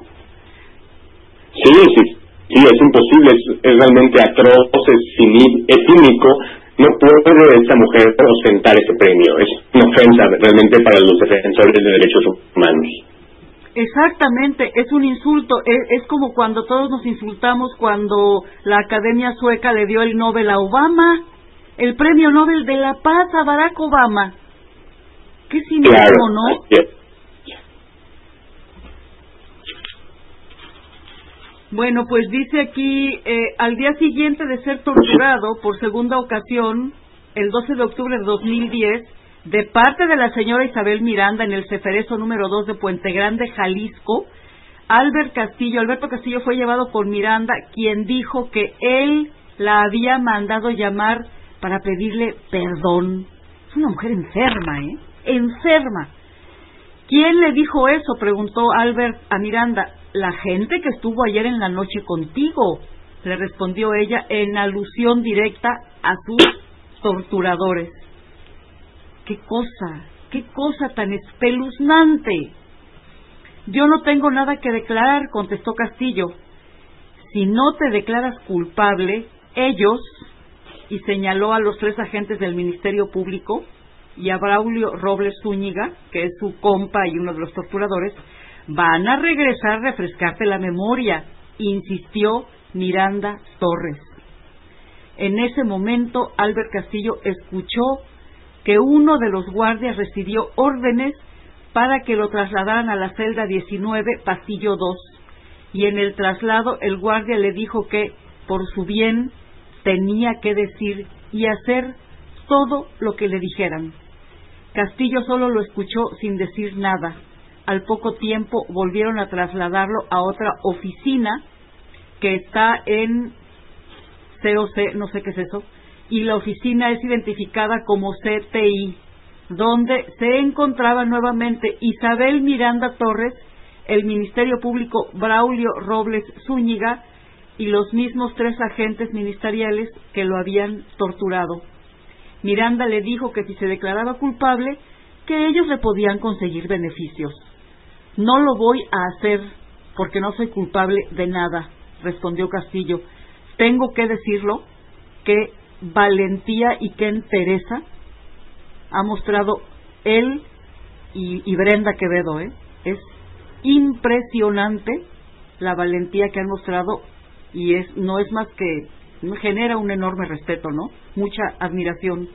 Sí, es imposible, es realmente atroz, es cínico. No puede esta mujer ostentar ese premio, es una ofensa realmente para los defensores de derechos humanos. Exactamente, es un insulto, es como cuando todos nos insultamos cuando la Academia Sueca le dio el Nobel a Obama, el Premio Nobel de la Paz a Barack Obama. Qué cinismo, claro, ¿no? Sí. Bueno, pues dice aquí, al día siguiente de ser torturado por segunda ocasión, el 12 de octubre de 2010, de parte de la señora Isabel Miranda en el Ceferezo número 2 de Puente Grande, Jalisco, Alberto Castillo fue llevado por Miranda, quien dijo que él la había mandado llamar para pedirle perdón. Es una mujer enferma, enferma. ¿Quién le dijo eso?, preguntó Albert a Miranda. La gente que estuvo ayer en la noche contigo, le respondió ella en alusión directa a sus torturadores. ¡Qué cosa tan espeluznante! Yo no tengo nada que declarar, contestó Castillo. Si no te declaras culpable, ellos, y señaló a los 3 agentes del Ministerio Público, y a Braulio Robles Zúñiga, que es su compa y uno de los torturadores, van a regresar a refrescarte la memoria, insistió Miranda Torres. En ese momento, Albert Castillo escuchó que uno de los guardias recibió órdenes para que lo trasladaran a la celda 19, pasillo 2, y en el traslado el guardia le dijo que, por su bien, tenía que decir y hacer todo lo que le dijeran. Castillo solo lo escuchó sin decir nada. Al poco tiempo volvieron a trasladarlo a otra oficina que está en COC, no sé qué es eso, y la oficina es identificada como CTI, donde se encontraba nuevamente Isabel Miranda Torres, el Ministerio Público Braulio Robles Zúñiga y los mismos 3 agentes ministeriales que lo habían torturado. Miranda le dijo que si se declaraba culpable, que ellos le podían conseguir beneficios. No lo voy a hacer porque no soy culpable de nada, respondió Castillo. Tengo que decirlo, que valentía y qué entereza ha mostrado él y Brenda Quevedo, Es impresionante la valentía que han mostrado y no es más que genera un enorme respeto, ¿no? Mucha admiración.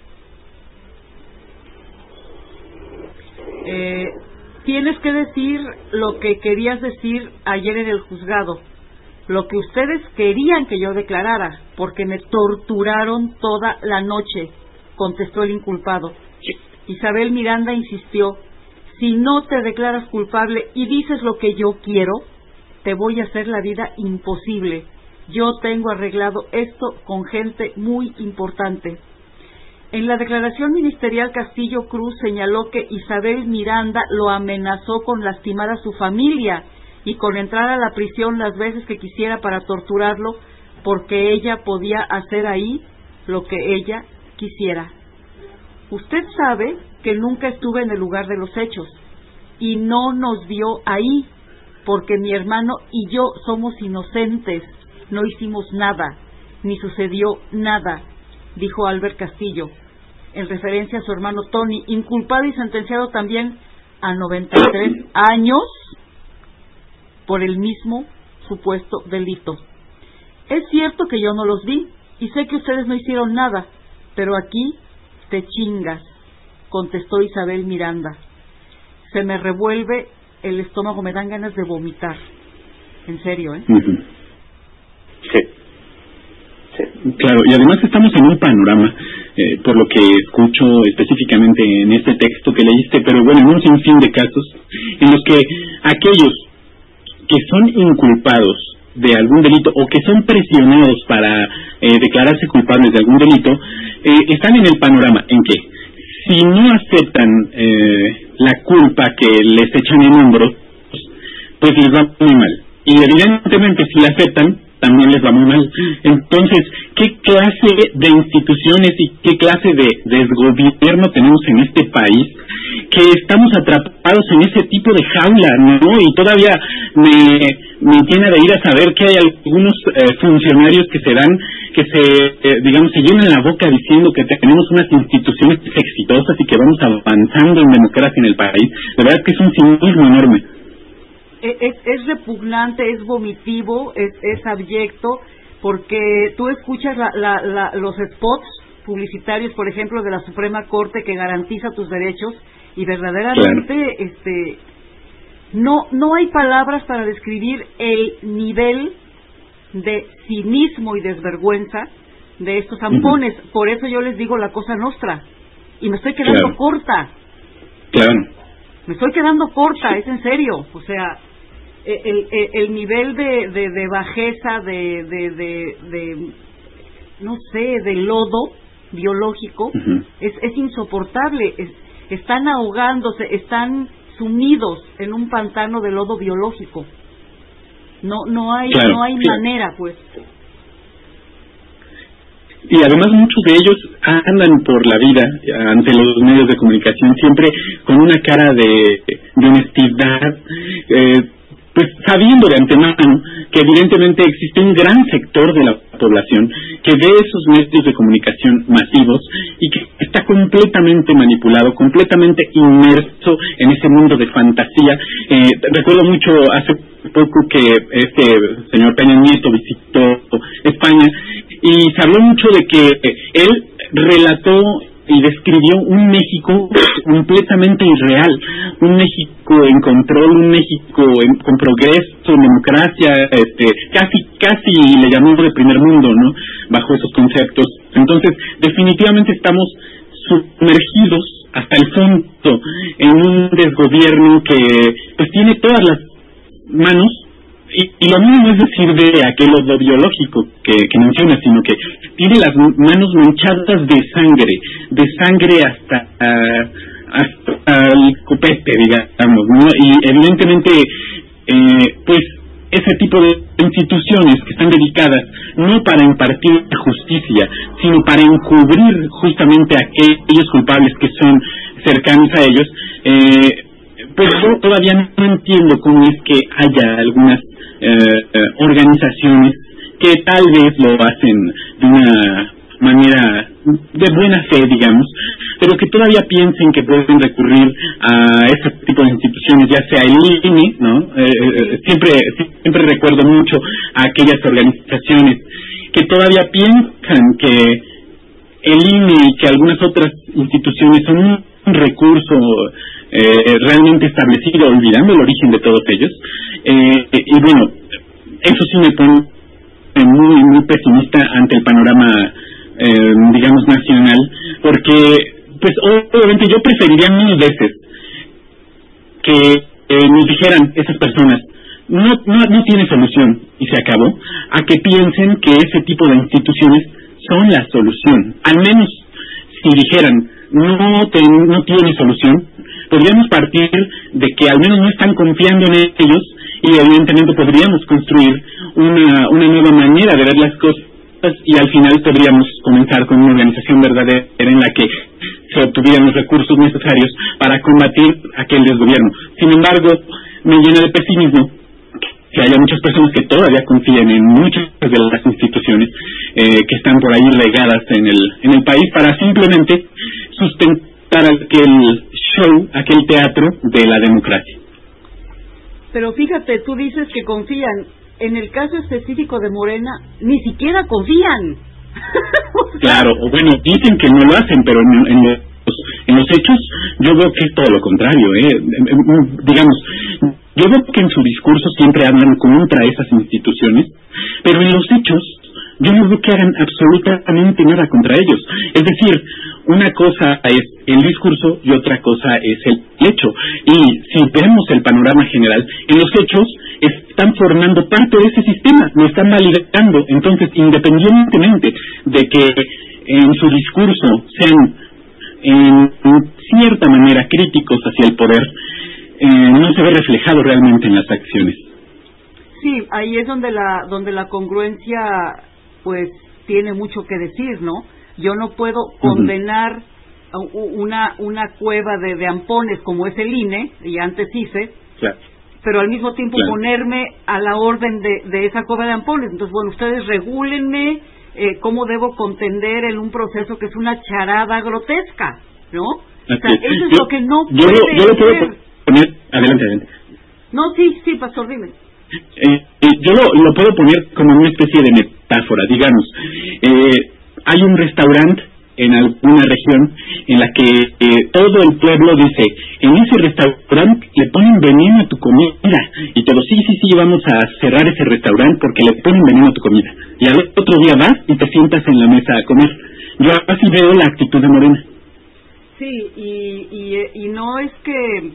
Tienes que decir lo que querías decir ayer en el juzgado, lo que ustedes querían que yo declarara, porque me torturaron toda la noche, contestó el inculpado. Isabel Miranda insistió: si no te declaras culpable y dices lo que yo quiero, te voy a hacer la vida imposible. Yo tengo arreglado esto con gente muy importante. En la declaración ministerial, Castillo Cruz señaló que Isabel Miranda lo amenazó con lastimar a su familia y con entrar a la prisión las veces que quisiera para torturarlo, porque ella podía hacer ahí lo que ella quisiera. Usted sabe que nunca estuve en el lugar de los hechos y no nos vio ahí, porque mi hermano y yo somos inocentes, no hicimos nada, ni sucedió nada, dijo Albert Castillo, en referencia a su hermano Tony, inculpado y sentenciado también a 93 años por el mismo supuesto delito. Es cierto que yo no los vi y sé que ustedes no hicieron nada, pero aquí te chingas, contestó Isabel Miranda. Se me revuelve el estómago, me dan ganas de vomitar. En serio, Sí. Claro, y además estamos en un panorama, por lo que escucho específicamente en este texto que leíste, pero bueno, en un sinfín de casos en los que aquellos que son inculpados de algún delito o que son presionados para declararse culpables de algún delito, están en el panorama en que si no aceptan la culpa que les echan en hombros, pues les va muy mal. Y evidentemente si la aceptan, también les va muy mal. Entonces, ¿qué clase de instituciones y qué clase de desgobierno tenemos en este país que estamos atrapados en ese tipo de jaula, ¿no? Y todavía me tiene de ir a saber que hay algunos funcionarios que se llenan la boca diciendo que tenemos unas instituciones exitosas y que vamos avanzando en democracia en el país. La verdad es que es un cinismo enorme. Es repugnante, es vomitivo, es abyecto, porque tú escuchas los spots publicitarios, por ejemplo, de la Suprema Corte que garantiza tus derechos, y verdaderamente no hay palabras para describir el nivel de cinismo y desvergüenza de estos zampones. Por eso yo les digo la cosa nostra, y me estoy quedando corta. Me estoy quedando corta, es en serio. O sea, el nivel de bajeza, de no sé, de lodo biológico es insoportable. Están ahogándose, están sumidos en un pantano de lodo biológico. No hay manera, pues. Y además muchos de ellos andan por la vida ante los medios de comunicación siempre con una cara de honestidad, pues sabiendo de antemano que evidentemente existe un gran sector de la población que ve esos medios de comunicación masivos y que está completamente manipulado, completamente inmerso en ese mundo de fantasía. Recuerdo mucho hace poco que este señor Peña Nieto visitó España y se habló mucho de que él relató y describió un México completamente irreal, un México en control, un México con progreso, democracia, casi le llamó de primer mundo, ¿no? Bajo esos conceptos. Entonces, definitivamente estamos sumergidos hasta el fondo en un desgobierno que pues tiene todas las manos. Y lo mismo no es decir de aquel lodo biológico que menciona, sino que tiene las manos manchadas de sangre hasta el copete, digamos, ¿no? Y evidentemente, pues, ese tipo de instituciones que están dedicadas no para impartir justicia, sino para encubrir justamente a aquellos culpables que son cercanos a ellos, pues yo todavía no entiendo cómo es que haya algunas organizaciones que tal vez lo hacen de una manera de buena fe, digamos, pero que todavía piensen que pueden recurrir a ese tipo de instituciones, ya sea el INE, ¿no? Siempre recuerdo mucho a aquellas organizaciones que todavía piensan que el INE y que algunas otras instituciones son un recurso realmente establecido, olvidando el origen de todos ellos, y bueno, eso sí me pone muy pesimista ante el panorama digamos nacional, porque pues obviamente yo preferiría mil veces que nos dijeran esas personas no tiene solución y se acabó, a que piensen que ese tipo de instituciones son la solución. Al menos si dijeran no tiene solución, podríamos partir de que al menos no están confiando en ellos y evidentemente podríamos construir una nueva manera de ver las cosas y al final podríamos comenzar con una organización verdadera en la que se obtuvieran los recursos necesarios para combatir aquel desgobierno. Sin embargo, me llena de pesimismo que haya muchas personas que todavía confían en muchas de las instituciones que están por ahí regadas en el país para simplemente sustentar aquel show, aquel teatro de la democracia. Pero fíjate, tú dices que confían. En el caso específico de Morena, ni siquiera confían. Claro, o bueno, dicen que no lo hacen, pero en los hechos yo veo que es todo lo contrario. Digamos, yo veo que en su discurso siempre hablan contra esas instituciones, pero en los hechos yo no veo que hagan absolutamente nada contra ellos. Es decir, una cosa es el discurso y otra cosa es el hecho. Y si vemos el panorama general, en los hechos están formando parte de ese sistema, lo están validando. Entonces, independientemente de que en su discurso sean en cierta manera críticos hacia el poder, no se ve reflejado realmente en las acciones. Sí, ahí es donde la congruencia pues tiene mucho que decir, ¿no? Yo no puedo condenar una cueva de ampones como es el INE, y antes hice, claro, pero al mismo tiempo ponerme a la orden de esa cueva de ampones. Entonces, bueno, ustedes regúlenme cómo debo contender en un proceso que es una charada grotesca, ¿no? O sea, eso es lo que no puede yo lo puedo poner, adelante. No, sí, pastor, dime. Yo lo puedo poner como una especie de metáfora, digamos. Hay un restaurante en alguna región en la que todo el pueblo dice, en ese restaurante le ponen veneno a tu comida, y todos, sí, vamos a cerrar ese restaurante porque le ponen veneno a tu comida, y al otro día vas y te sientas en la mesa a comer. Yo así veo la actitud de Morena. Sí, y no es que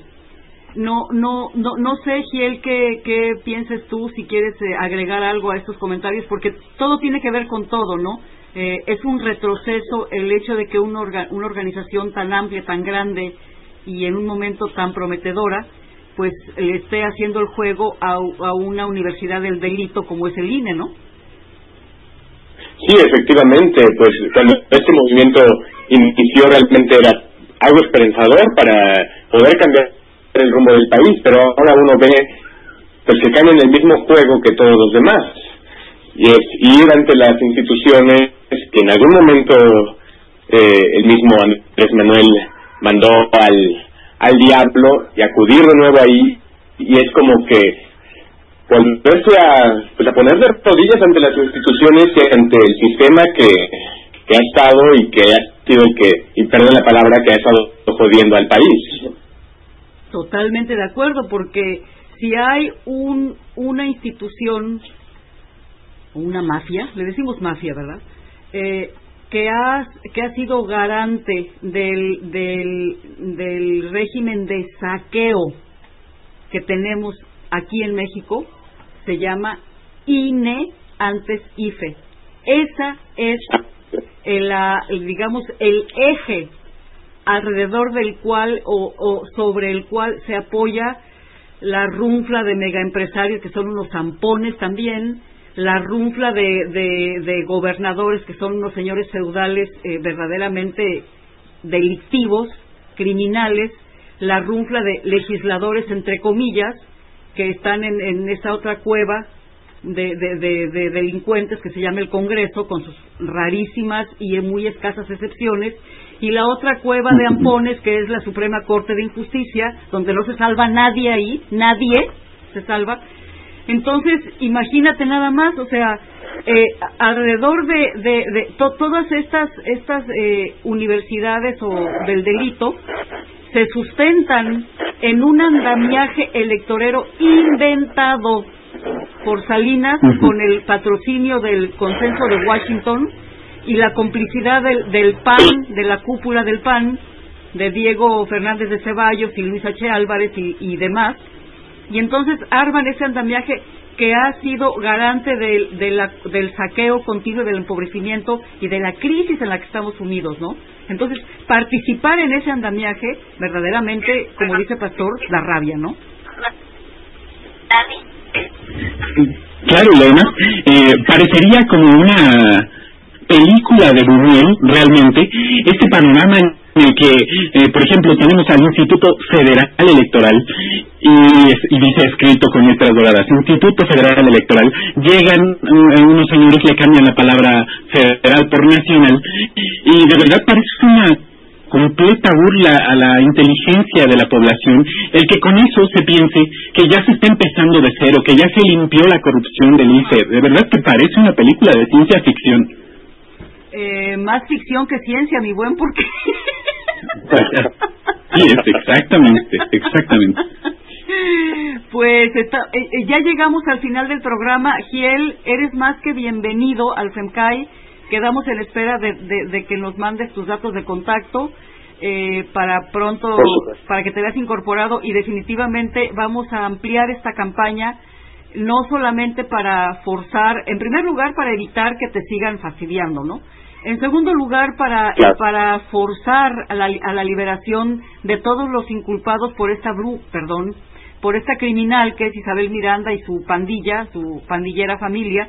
no sé, Giel, qué pienses tú, si quieres agregar algo a estos comentarios, porque todo tiene que ver con todo, ¿no? Es un retroceso el hecho de que una organización tan amplia, tan grande y en un momento tan prometedora, pues le esté haciendo el juego a una universidad del delito como es el INE, ¿no? Sí, efectivamente, pues cuando este movimiento inició realmente era algo esperanzador para poder cambiar el rumbo del país, pero ahora uno ve pues que caen en el mismo juego que todos los demás, y es ir ante las instituciones que en algún momento el mismo Andrés Manuel mandó al diablo, y acudir de nuevo ahí, y es como que volverse a poner de rodillas ante las instituciones y ante el sistema que ha estado y que ha sido el que, y perdón la palabra, que ha estado jodiendo al país. Totalmente de acuerdo, porque si hay una institución, una mafia, le decimos mafia, ¿verdad?, que ha sido garante del régimen de saqueo que tenemos aquí en México, se llama INE, antes IFE. Esa es digamos el eje alrededor del cual o sobre el cual se apoya la runfla de megaempresarios, que son unos zampones también, la runfla de gobernadores, que son unos señores feudales verdaderamente delictivos, criminales, la runfla de legisladores, entre comillas, que están en esa otra cueva de delincuentes que se llama el Congreso, con sus rarísimas y muy escasas excepciones, y la otra cueva de ampones, que es la Suprema Corte de Injusticia, donde no se salva nadie ahí, nadie se salva. Entonces, imagínate nada más, o sea, alrededor de todas estas universidades o del delito se sustentan en un andamiaje electorero inventado por Salinas, con el patrocinio del Consenso de Washington y la complicidad del PAN, de la cúpula del PAN, de Diego Fernández de Ceballos y Luis H. Álvarez y demás. Y entonces arman ese andamiaje que ha sido garante del saqueo continuo, del empobrecimiento y de la crisis en la que estamos sumidos, ¿no? Entonces, participar en ese andamiaje, verdaderamente, como dice Pastor, da rabia, ¿no? Claro, Lorena, parecería como una película de Buñuel, realmente, este panorama en el que, por ejemplo, tenemos al Instituto Federal Electoral y dice escrito con letras doradas, Instituto Federal Electoral, llegan unos señores, le cambian la palabra federal por nacional, y de verdad parece una completa burla a la inteligencia de la población el que con eso se piense que ya se está empezando de cero, que ya se limpió la corrupción del IFE. De verdad que parece una película de ciencia ficción. Más ficción que ciencia, mi buen, porque sí, exactamente. Pues ya llegamos al final del programa. Giel, eres más que bienvenido al FEMCAI. Quedamos en espera de que nos mandes tus datos de contacto para pronto, para que te veas incorporado, y definitivamente vamos a ampliar esta campaña, no solamente para forzar, en primer lugar para evitar que te sigan fastidiando, ¿no? En segundo lugar, para forzar a la liberación de todos los inculpados por esta criminal que es Isabel Miranda y su pandilla, su pandillera familia,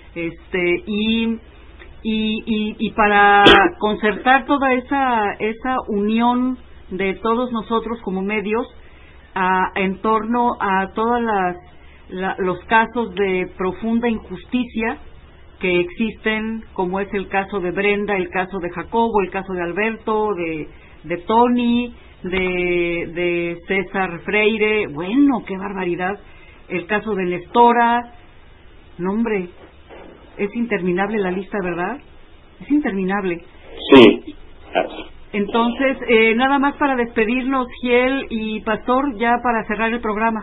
y para concertar toda esa unión de todos nosotros como medios en torno a todos los casos de profunda injusticia que existen, como es el caso de Brenda, el caso de Jacobo, el caso de Alberto, de Tony, de César Freire. Bueno, qué barbaridad. El caso de Nestora. No, hombre, es interminable la lista, ¿verdad? Es interminable. Sí. Entonces, nada más para despedirnos, Giel y Pastor, ya para cerrar el programa.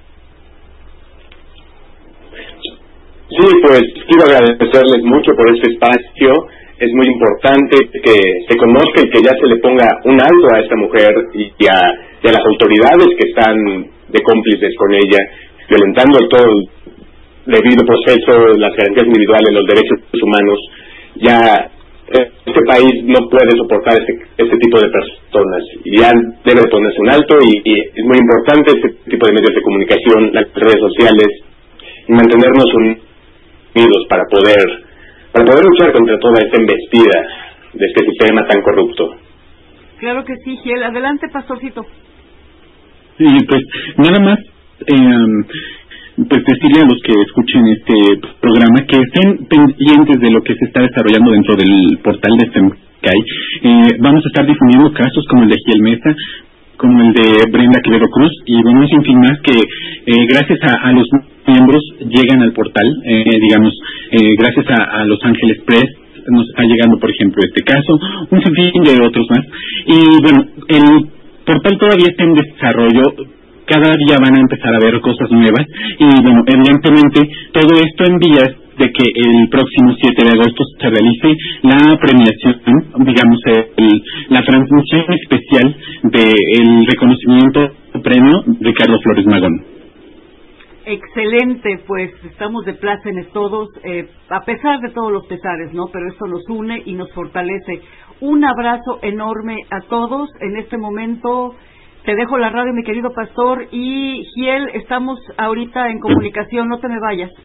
Sí, pues quiero agradecerles mucho por este espacio. Es muy importante que se conozca y que ya se le ponga un alto a esta mujer y a las autoridades que están de cómplices con ella, violentando todo el debido proceso, las garantías individuales, los derechos humanos. Ya este país no puede soportar este tipo de personas, y ya debe ponerse un alto, y es muy importante este tipo de medios de comunicación, las redes sociales, y mantenernos unidos para poder luchar contra toda esta embestida de este sistema tan corrupto. Claro que sí, Giel. Adelante, Pastorcito. Sí, pues nada más, pues decirle a los que escuchen este programa que estén pendientes de lo que se está desarrollando dentro del portal de FEMCAI. Vamos a estar difundiendo casos como el de Giel Mesa, como el de Brenda Quevedo Cruz, y bueno, sin fin más que gracias a los miembros llegan al portal, gracias a Los Ángeles Press nos está llegando, por ejemplo, este caso, un sinfín de otros más. Y bueno, el portal todavía está en desarrollo, cada día van a empezar a ver cosas nuevas, y bueno, evidentemente todo esto en vías de que el próximo 7 de agosto se realice la premiación, la transmisión especial del reconocimiento premio Ricardo Flores Magón. Excelente, pues estamos de plácemes todos, a pesar de todos los pesares, ¿no? Pero esto nos une y nos fortalece. Un abrazo enorme a todos. En este momento te dejo la radio, mi querido pastor, y Giel, estamos ahorita en comunicación, no te me vayas.